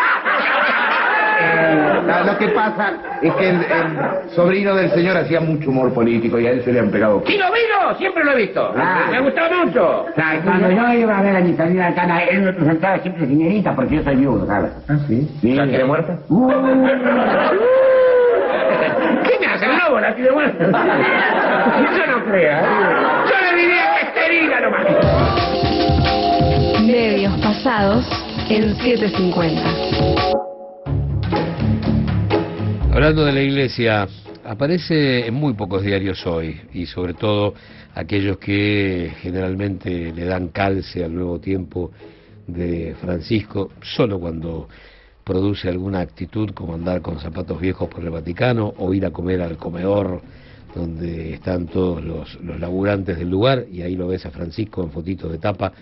Lo que pasa es que el sobrino del señor hacía mucho humor político y a él se le han pegado. ¡Y lo vino! Siempre lo he visto. Me gustó mucho. Cuando yo iba a ver a mi salida Cana, él me presentaba siempre señorita porque yo soy viudo, ¿sabes? ¿Ah, sí? ¿La quiere muerta? ¿Qué me hace el lobo, la quiere muerta? Yo no creo. Yo le diría que esterila nomás. Medios pasados en 750. Hablando de la iglesia, aparece en muy pocos diarios hoy, y sobre todo aquellos que generalmente le dan calce al Nuevo Tiempo de Francisco, solo cuando produce alguna actitud como andar con zapatos viejos por el Vaticano o ir a comer al comedor donde están todos los laburantes del lugar, y ahí lo ves a Francisco en fotitos de tapa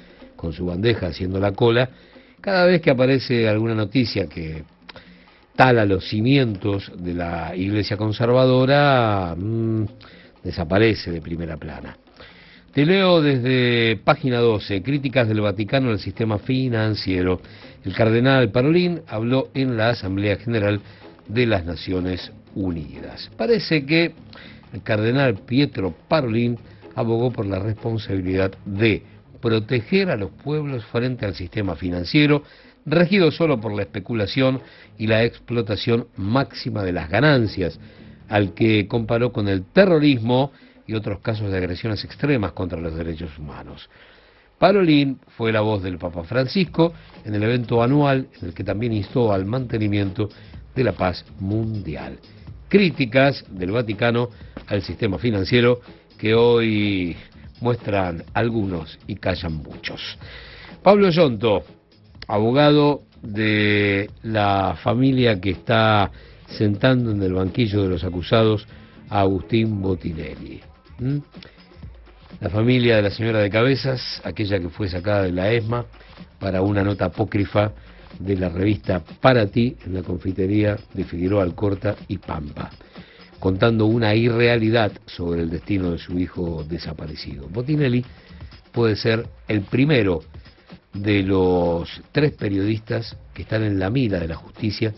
con su bandeja haciendo la cola, cada vez que aparece alguna noticia que tala los cimientos de la Iglesia conservadora, desaparece de primera plana. Te leo desde página 12, críticas del Vaticano al sistema financiero. El cardenal Parolin habló en la Asamblea General de las Naciones Unidas. Parece que el cardenal Pietro Parolin abogó por la responsabilidad de proteger a los pueblos frente al sistema financiero, regido solo por la especulación y la explotación máxima de las ganancias, al que comparó con el terrorismo y otros casos de agresiones extremas contra los derechos humanos. Parolin fue la voz del Papa Francisco en el evento anual en el que también instó al mantenimiento de la paz mundial. Críticas del Vaticano al sistema financiero que hoy muestran algunos y callan muchos. Pablo Yonto, abogado de la familia que está sentando en el banquillo de los acusados a Agustín Botinelli. La familia de la señora de Cabezas, aquella que fue sacada de la ESMA para una nota apócrifa de la revista Para Ti en la confitería de Figueroa Alcorta y Pampa, contando una irrealidad sobre el destino de su hijo desaparecido. Botinelli puede ser el primero de los 3 periodistas que están en la mira de la justicia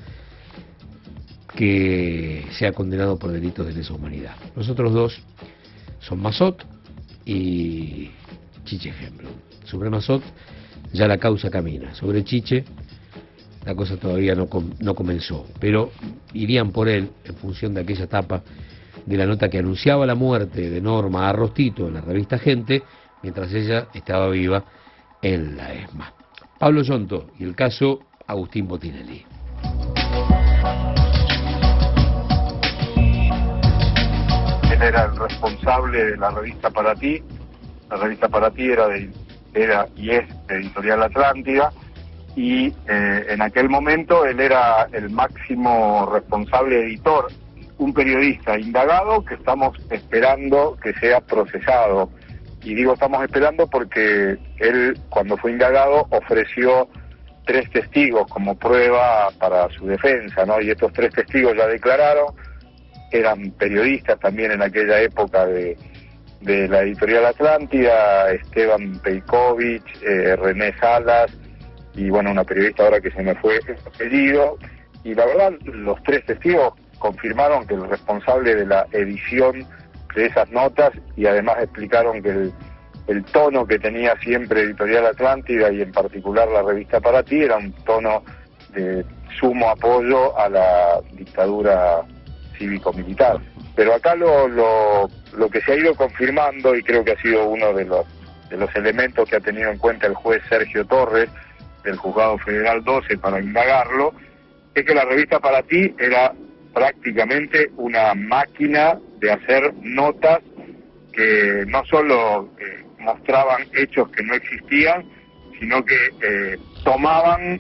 que se ha condenado por delitos de lesa humanidad. Los otros 2 son Massot y Chiche Hemblum. Sobre Massot ya la causa camina, sobre Chiche la cosa todavía no comenzó, pero irían por él en función de aquella etapa de la nota que anunciaba la muerte de Norma Arrostito en la revista Gente, mientras ella estaba viva en la ESMA. Pablo Yonto y el caso Agustín Botinelli. Él era el responsable de la revista Para Ti. La revista Para Ti era y es de Editorial Atlántida, y en aquel momento él era el máximo responsable editor, un periodista indagado que estamos esperando que sea procesado. Y digo estamos esperando porque él, cuando fue indagado, ofreció 3 testigos como prueba para su defensa, ¿no? Y estos 3 testigos ya declararon, eran periodistas también en aquella época de la Editorial Atlántida, Esteban Peikovic, René Salas, y bueno, una periodista ahora que se me fue el apellido. Y la verdad, los 3 testigos confirmaron que el responsable de la edición de esas notas, y además explicaron que el tono que tenía siempre Editorial Atlántida y en particular la revista Para Ti era un tono de sumo apoyo a la dictadura cívico-militar. Pero acá lo que se ha ido confirmando, y creo que ha sido uno de los elementos que ha tenido en cuenta el juez Sergio Torres del Juzgado Federal 12 para indagarlo, es que la revista Para Ti era prácticamente una máquina de hacer notas que no solo mostraban hechos que no existían, sino que tomaban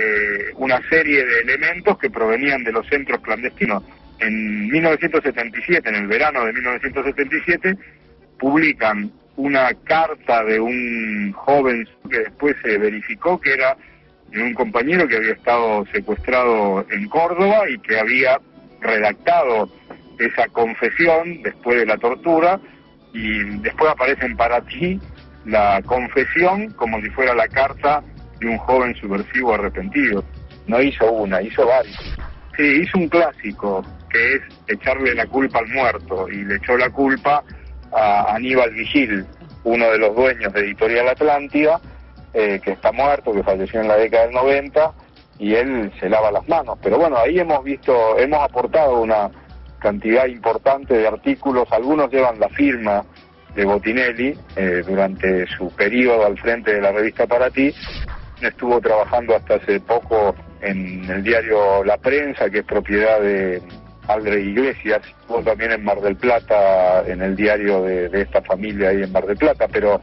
una serie de elementos que provenían de los centros clandestinos. En 1977, en el verano de 1977, publican una carta de un joven que después se verificó que era de un compañero que había estado secuestrado en Córdoba y que había redactado esa confesión después de la tortura, y después aparece en Para Ti la confesión como si fuera la carta de un joven subversivo arrepentido. No hizo una, hizo varias. Sí, hizo un clásico que es echarle la culpa al muerto, y le echó la culpa a Aníbal Vigil, uno de los dueños de Editorial Atlántida, que está muerto, que falleció en la década del 90, y él se lava las manos. Pero bueno, ahí hemos aportado una cantidad importante de artículos, algunos llevan la firma de Botinelli durante su periodo al frente de la revista Para Ti. Estuvo trabajando hasta hace poco en el diario La Prensa, que es propiedad de Aldre Iglesias, estuvo también en Mar del Plata, en el diario de esta familia ahí en Mar del Plata, pero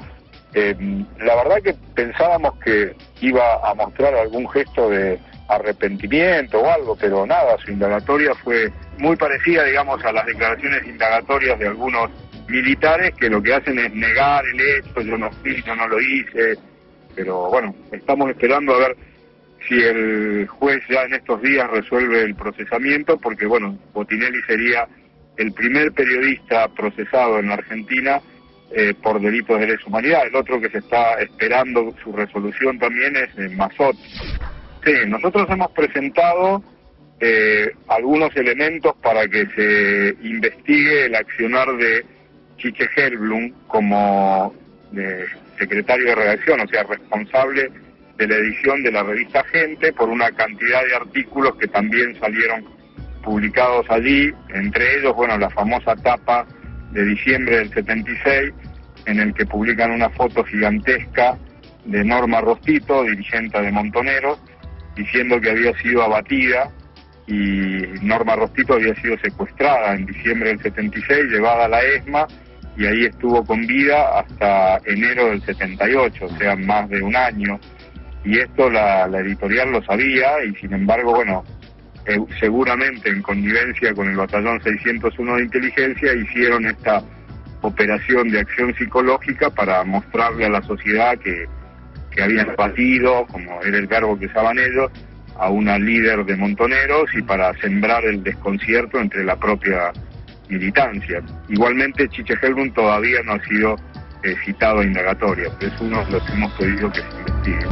la verdad que pensábamos que iba a mostrar algún gesto de arrepentimiento o algo, pero nada, su indagatoria fue muy parecida, digamos, a las declaraciones indagatorias de algunos militares que lo que hacen es negar el hecho, yo no fui, yo no lo hice, pero bueno, estamos esperando a ver si el juez ya en estos días resuelve el procesamiento, porque bueno, Botinelli sería el primer periodista procesado en la Argentina por delitos de lesa humanidad. El otro que se está esperando su resolución también es Mazzotti. Sí, nosotros hemos presentado algunos elementos para que se investigue el accionar de Chiche Helblum como secretario de redacción, o sea, responsable de la edición de la revista Gente, por una cantidad de artículos que también salieron publicados allí, entre ellos, bueno, la famosa tapa de diciembre del 76, en el que publican una foto gigantesca de Norma Rostito, dirigente de Montoneros, diciendo que había sido abatida, y Norma Rostito había sido secuestrada en diciembre del 76, llevada a la ESMA, y ahí estuvo con vida hasta enero del 78, o sea, más de un año. Y esto la editorial lo sabía, y sin embargo, bueno, seguramente en connivencia con el Batallón 601 de Inteligencia hicieron esta operación de acción psicológica para mostrarle a la sociedad que habían abatido, como era el cargo que usaban ellos, a una líder de Montoneros, y para sembrar el desconcierto entre la propia militancia. Igualmente, Chiche Helblum todavía no ha sido citado a indagatoria, pero es uno de los que hemos pedido que se investigue.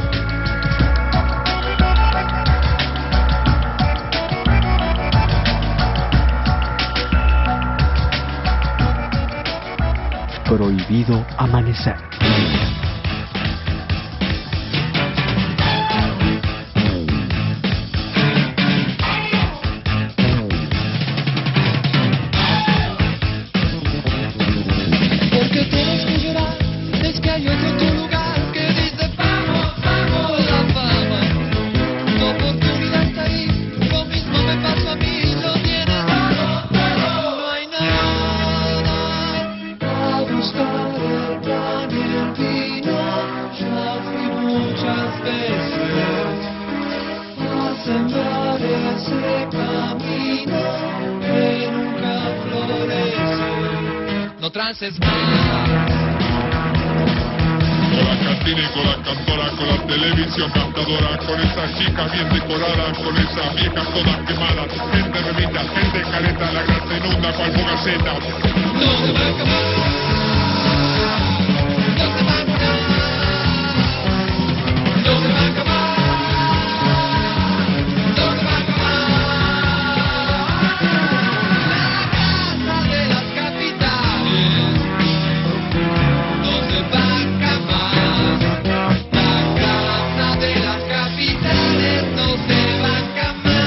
Prohibido amanecer. Porque tienes que llorar, es que hay otro en tu lugar que dice vamos, vamos, la fama. Tu oportunidad está ahí, lo mismo me pasó a mí, lo tienes todo, todo. No hay nada a buscar el pan y el vino. Ya fui muchas veces a sembrar ese camino que nunca florece. No trances más. Con la cantina y con la cantora, con la televisión cantadora, con esa chica bien decorada, con esa vieja toda quemada, gente remita, gente careta, la grasa inunda cual fogaceta. No se va a acabar, no se va a acabar, no se va a acabar, no se va a acabar. La casa de las capitales no se va a acabar. La casa de las capitales no se va a acabar.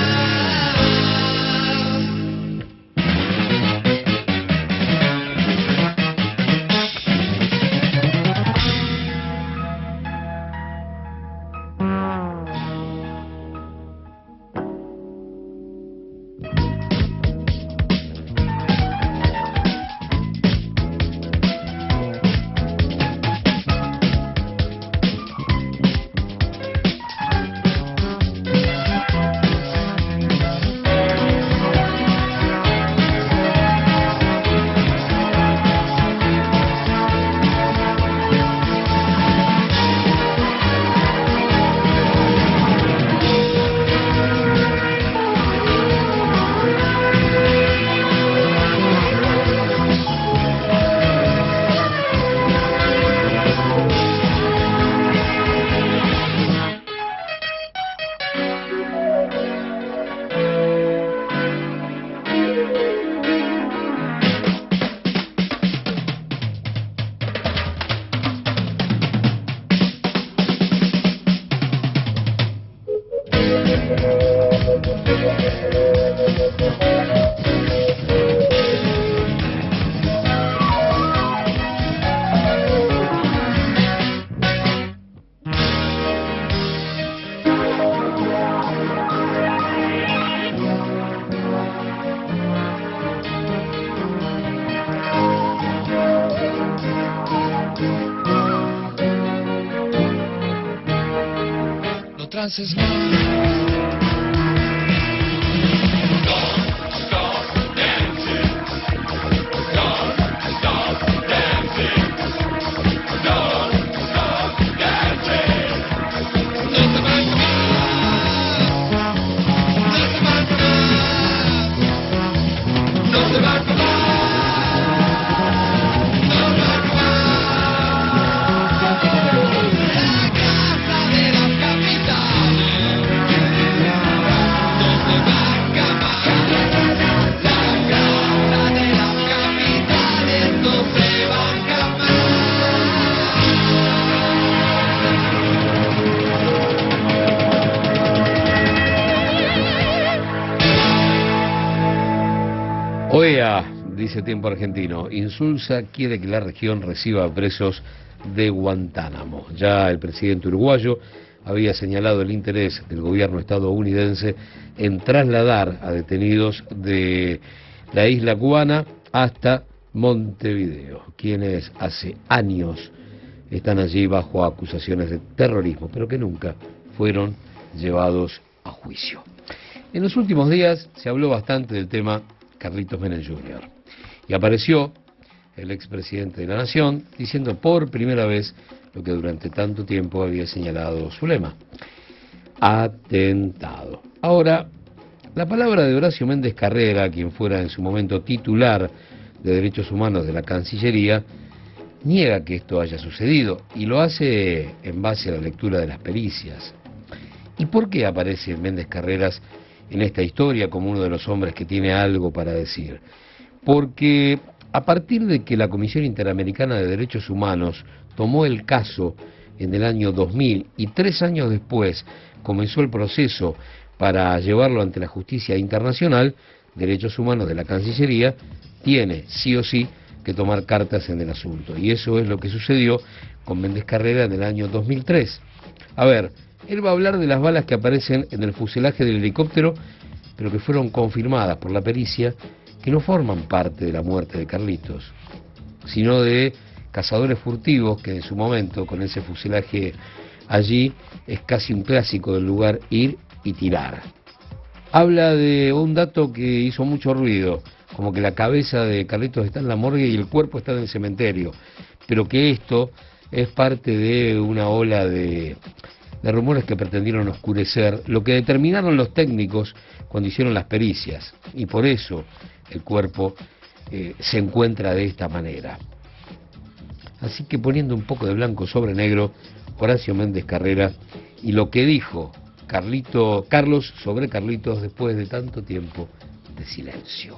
No trances más. Stop dancing. Don't stop dancing. dice Tiempo Argentino. Insulza quiere que la región reciba presos de Guantánamo. Ya el presidente uruguayo había señalado el interés del gobierno estadounidense en trasladar a detenidos de la isla cubana hasta Montevideo, quienes hace años están allí bajo acusaciones de terrorismo, pero que nunca fueron llevados a juicio. En los últimos días se habló bastante del tema Carlitos Menem Jr. y apareció el expresidente de la Nación diciendo por primera vez lo que durante tanto tiempo había señalado Zulema: atentado. Ahora, la palabra de Horacio Méndez Carrera, quien fuera en su momento titular de Derechos Humanos de la Cancillería, niega que esto haya sucedido y lo hace en base a la lectura de las pericias. ¿Y por qué aparece Méndez Carreras en esta historia como uno de los hombres que tiene algo para decir? Porque a partir de que la Comisión Interamericana de Derechos Humanos tomó el caso en el año 2000 y 3 años después comenzó el proceso para llevarlo ante la justicia internacional, Derechos Humanos de la Cancillería tiene sí o sí que tomar cartas en el asunto. Y eso es lo que sucedió con Méndez Carrera en el año 2003. A ver, él va a hablar de las balas que aparecen en el fuselaje del helicóptero, pero que fueron confirmadas por la pericia, que no forman parte de la muerte de Carlitos, sino de cazadores furtivos que en su momento, con ese fuselaje allí, es casi un clásico del lugar, ir y tirar. Habla de un dato que hizo mucho ruido, como que la cabeza de Carlitos está en la morgue y el cuerpo está en el cementerio, pero que esto es parte de una ola de rumores que pretendieron oscurecer lo que determinaron los técnicos cuando hicieron las pericias, y por eso el cuerpo se encuentra de esta manera. Así que poniendo un poco de blanco sobre negro, Horacio Méndez Carrera y lo que dijo Carlos sobre Carlitos después de tanto tiempo de silencio.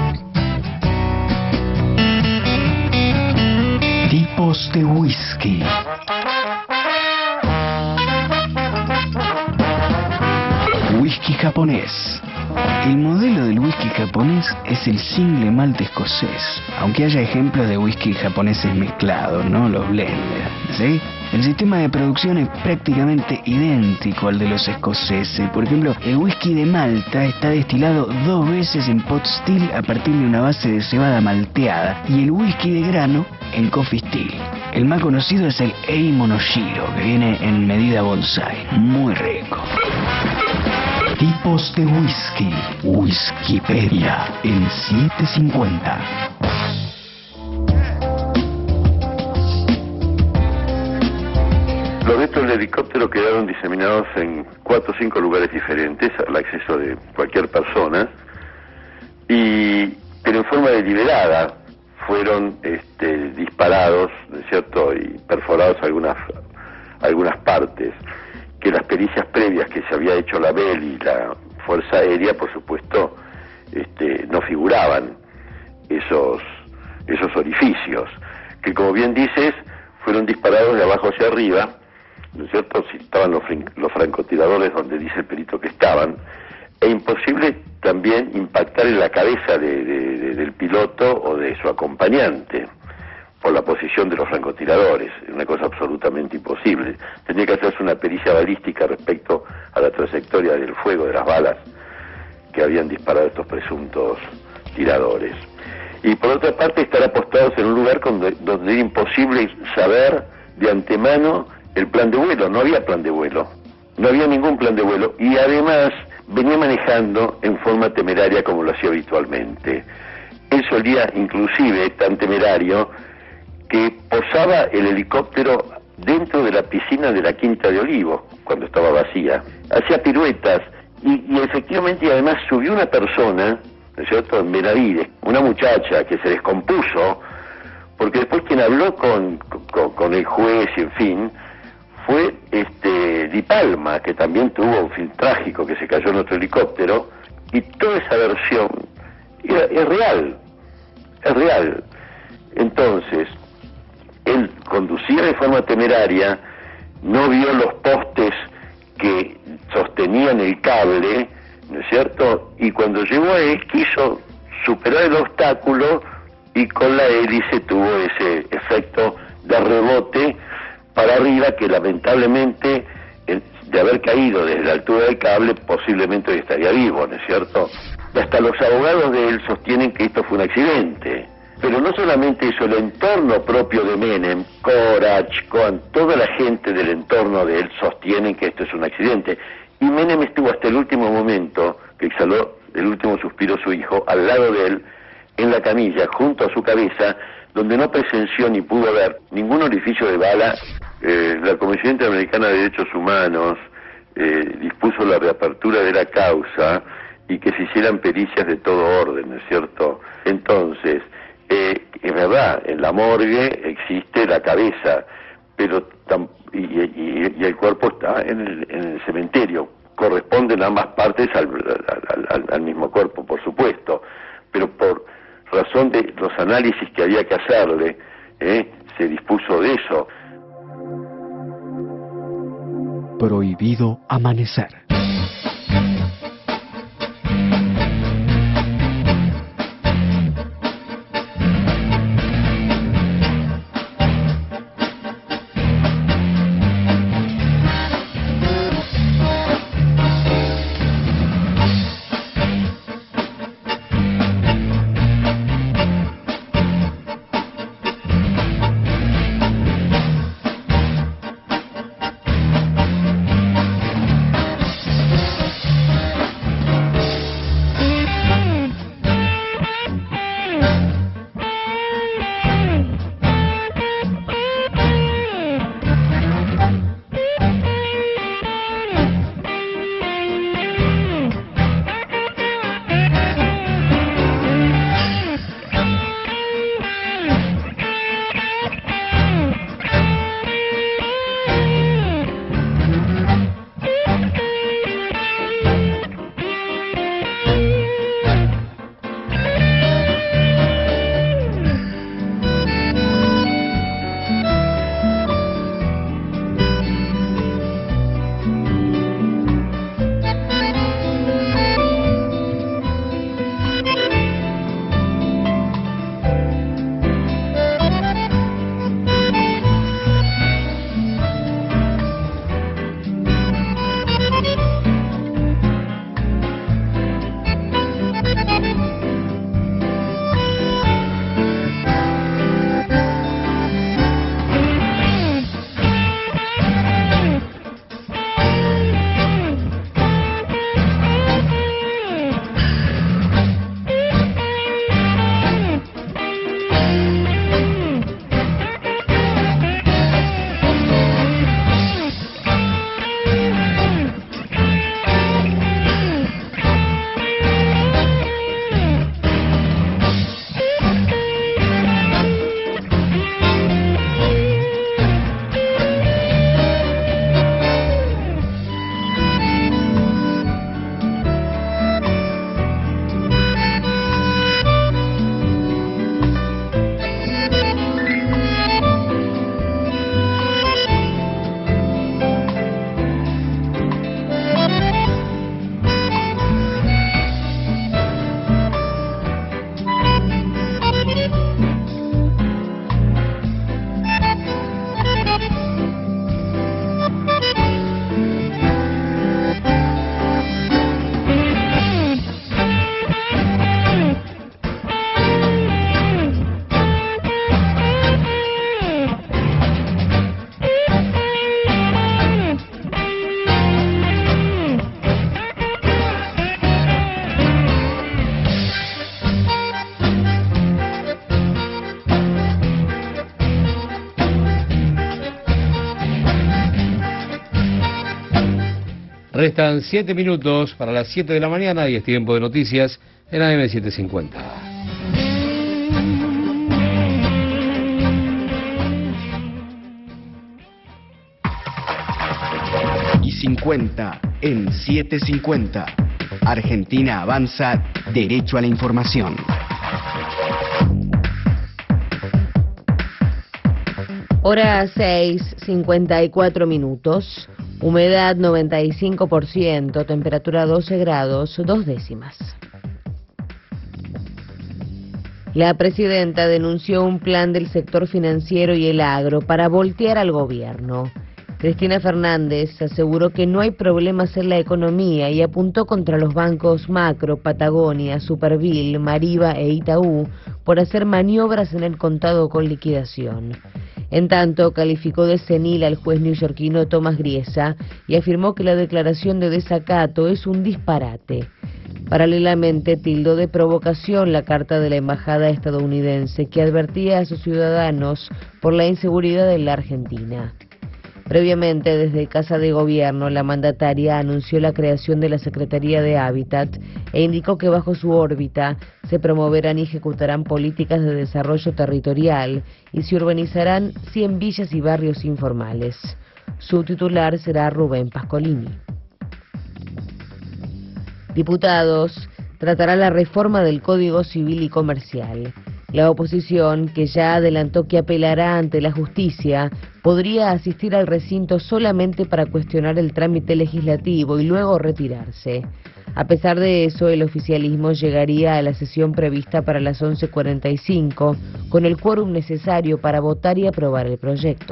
Tipos de whisky. Whisky japonés. El modelo del whisky japonés es el single malt escocés, aunque haya ejemplos de whisky japoneses mezclados, ¿no? Los blenders, ¿sí? El sistema de producción es prácticamente idéntico al de los escoceses. Por ejemplo, el whisky de Malta está destilado 2 veces en pot still a partir de una base de cebada malteada, y el whisky de grano en coffee still. El más conocido es el Ei Monoshiro, que viene en medida bonsai, muy rico. Tipos de whisky. Whiskypedia en 750. Los restos del helicóptero quedaron diseminados en 4 o 5 lugares diferentes, al acceso de cualquier persona, pero en forma deliberada fueron disparados, ¿no es cierto?, y perforados algunas partes, que las pericias previas que se había hecho la BEL y la Fuerza Aérea, por supuesto, no figuraban esos orificios, que como bien dices, fueron disparados de abajo hacia arriba, ¿no es cierto?, si estaban los francotiradores donde dice el perito que estaban, e imposible también impactar en la cabeza del piloto o de su acompañante, por la posición de los francotiradores, una cosa absolutamente imposible. Tenía que hacerse una pericia balística respecto a la trayectoria del fuego de las balas que habían disparado estos presuntos tiradores. Y por otra parte, estar apostados en un lugar donde era imposible saber de antemano el plan de vuelo. No había plan de vuelo, no había ningún plan de vuelo, y además venía manejando en forma temeraria como lo hacía habitualmente. Él solía, inclusive, tan temerario, que posaba el helicóptero dentro de la piscina de la Quinta de Olivos, cuando estaba vacía. Hacía piruetas y efectivamente, y además subió una persona, ¿no es cierto?, en Benavides, una muchacha que se descompuso, porque después quien habló con el juez y en fin, fue Di Palma, que también tuvo un fin trágico, que se cayó en otro helicóptero, y toda esa versión es real. Entonces, él conducía de forma temeraria, no vio los postes que sostenían el cable, ¿no es cierto?, y cuando llegó a él quiso superar el obstáculo y con la hélice tuvo ese efecto de rebote para arriba que lamentablemente, de haber caído desde la altura del cable, posiblemente hoy estaría vivo, ¿no es cierto? Y hasta los abogados de él sostienen que esto fue un accidente. Pero no solamente eso, el entorno propio de Menem, Korach, Cohen, toda la gente del entorno de él sostienen que esto es un accidente. Y Menem estuvo hasta el último momento, que exhaló el último suspiro su hijo, al lado de él, en la camilla, junto a su cabeza, donde no presenció ni pudo ver ningún orificio de bala. La Comisión Interamericana de Derechos Humanos dispuso la reapertura de la causa y que se hicieran pericias de todo orden, ¿no es cierto? Entonces, es verdad, en la morgue existe la cabeza, pero y el cuerpo está en el cementerio. Corresponden ambas partes al mismo cuerpo, por supuesto, pero por razón de los análisis que había que hacerle, se dispuso de eso. Prohibido amanecer. Restan 7 minutos para las 7 de la mañana y es tiempo de noticias en AM750. Y 50 en 750. Argentina avanza, derecho a la información. Hora 6:54 minutos. Humedad 95%, temperatura 12 grados, 2 décimas. La presidenta denunció un plan del sector financiero y el agro para voltear al gobierno. Cristina Fernández aseguró que no hay problemas en la economía y apuntó contra los bancos Macro, Patagonia, Supervil, Mariva e Itaú por hacer maniobras en el contado con liquidación. En tanto, calificó de senil al juez neoyorquino Tomás Griesa y afirmó que la declaración de desacato es un disparate. Paralelamente, tildó de provocación la carta de la embajada estadounidense que advertía a sus ciudadanos por la inseguridad en la Argentina. Previamente, desde Casa de Gobierno, la mandataria anunció la creación de la Secretaría de Hábitat e indicó que bajo su órbita se promoverán y ejecutarán políticas de desarrollo territorial y se urbanizarán 100 villas y barrios informales. Su titular será Rubén Pascolini. Diputados tratará la reforma del Código Civil y Comercial. La oposición, que ya adelantó que apelará ante la justicia, podría asistir al recinto solamente para cuestionar el trámite legislativo y luego retirarse. A pesar de eso, el oficialismo llegaría a la sesión prevista para las 11:45, con el quórum necesario para votar y aprobar el proyecto.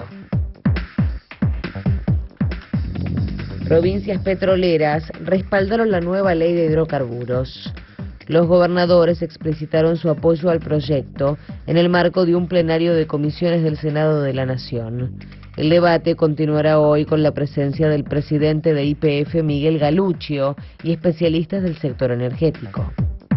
Provincias petroleras respaldaron la nueva ley de hidrocarburos. Los gobernadores explicitaron su apoyo al proyecto en el marco de un plenario de comisiones del Senado de la Nación. El debate continuará hoy con la presencia del presidente de YPF, Miguel Galuccio, y especialistas del sector energético.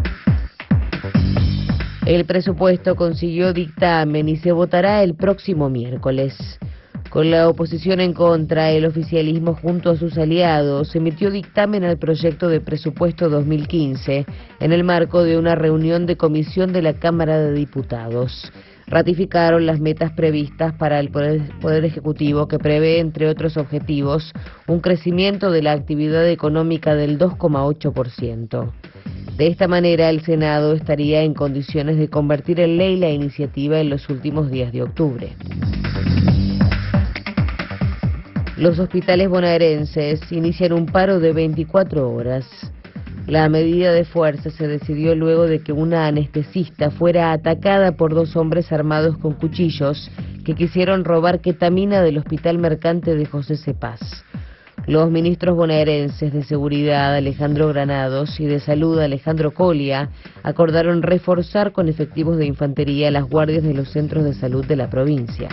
El presupuesto consiguió dictamen y se votará el próximo miércoles. Con la oposición en contra, el oficialismo junto a sus aliados emitió dictamen al proyecto de presupuesto 2015 en el marco de una reunión de comisión de la Cámara de Diputados. Ratificaron las metas previstas para el Poder Ejecutivo, que prevé, entre otros objetivos, un crecimiento de la actividad económica del 2,8%. De esta manera, el Senado estaría en condiciones de convertir en ley la iniciativa en los últimos días de octubre. Los hospitales bonaerenses inician un paro de 24 horas. La medida de fuerza se decidió luego de que una anestesista fuera atacada por dos hombres armados con cuchillos que quisieron robar ketamina del Hospital Mercante de José Cepaz. Los ministros bonaerenses de Seguridad, Alejandro Granados, y de Salud, Alejandro Colia, acordaron reforzar con efectivos de infantería las guardias de los centros de salud de la provincia.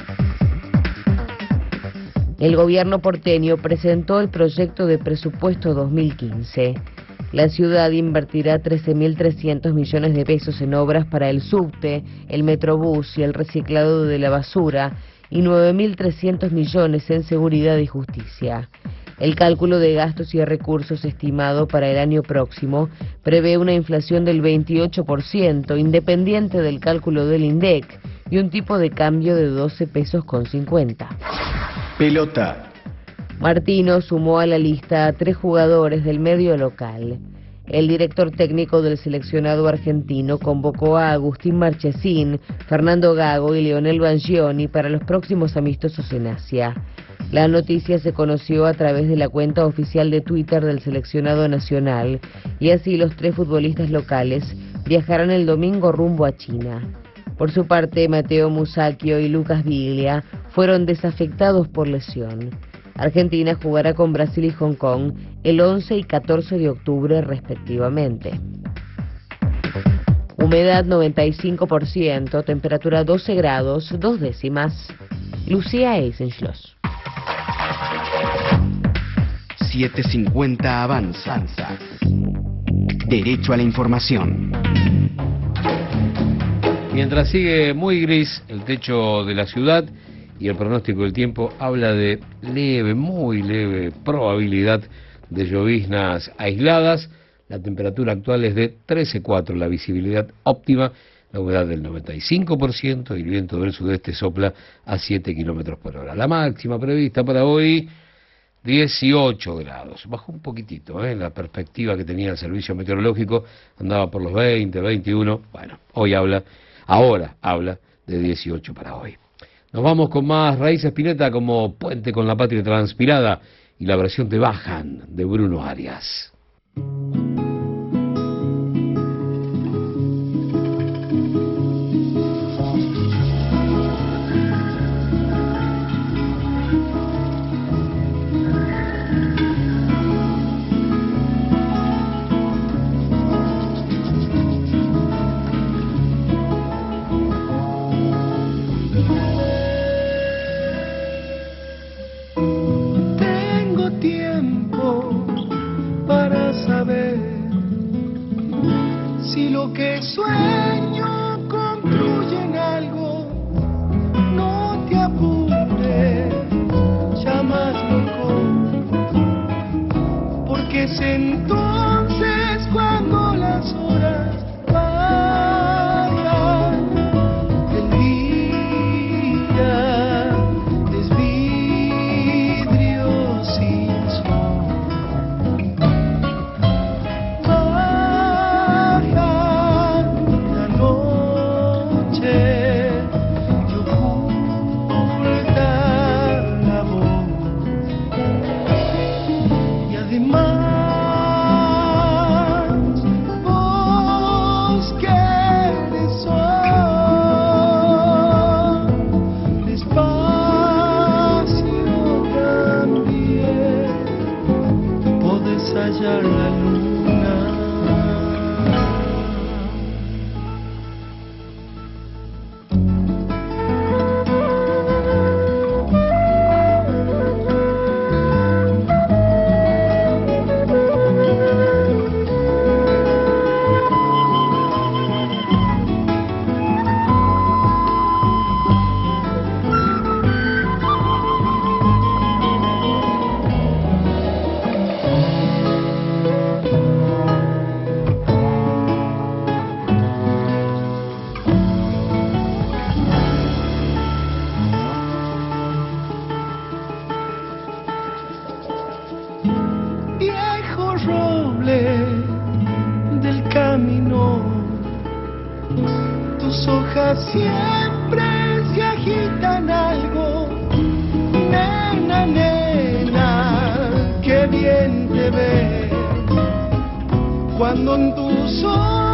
El gobierno porteño presentó el proyecto de presupuesto 2015. La ciudad invertirá 13.300 millones de pesos en obras para el subte, el metrobús y el reciclado de la basura, y 9.300 millones en seguridad y justicia. El cálculo de gastos y recursos estimado para el año próximo prevé una inflación del 28%, independiente del cálculo del INDEC, y un tipo de cambio de 12 pesos con 50. Pelota. Martino sumó a la lista a 3 jugadores del medio local. El director técnico del seleccionado argentino convocó a Agustín Marchesín, Fernando Gago y Leonel Bangioni para los próximos amistosos en Asia. La noticia se conoció a través de la cuenta oficial de Twitter del seleccionado nacional, y así los 3 futbolistas locales viajarán el domingo rumbo a China. Por su parte, Mateo Musacchio y Lucas Biglia fueron desafectados por lesión. Argentina jugará con Brasil y Hong Kong el 11 y 14 de octubre respectivamente. Humedad 95%, temperatura 12 grados, 2 décimas. Lucía Eisenschloss. 750 avanza. Derecho a la información. Mientras sigue muy gris el techo de la ciudad y el pronóstico del tiempo habla de leve, muy leve probabilidad de lloviznas aisladas, la temperatura actual es de 13,4, la visibilidad óptima, la humedad del 95% y el viento del sudeste sopla a 7 kilómetros por hora. La máxima prevista para hoy, 18 grados. Bajó un poquitito, la perspectiva que tenía el servicio meteorológico andaba por los 20, 21. Bueno, ahora habla de 18 para hoy. Nos vamos con más Raíces Spinetta como Puente con la Patria Transpirada y la versión de Bajan de Bruno Arias. que sueño construyen algo, no te apures, ya más loco, porque es entonces cuando las horas pasan, el día es vidrio sin sol. Baja la noche y oculta la voz, y además vos quieres sol, despacio también podés hallar la luna. Viejo roble del camino, tus hojas siempre se agitan algo. Nena, nena, qué bien te ves cuando en tus ojos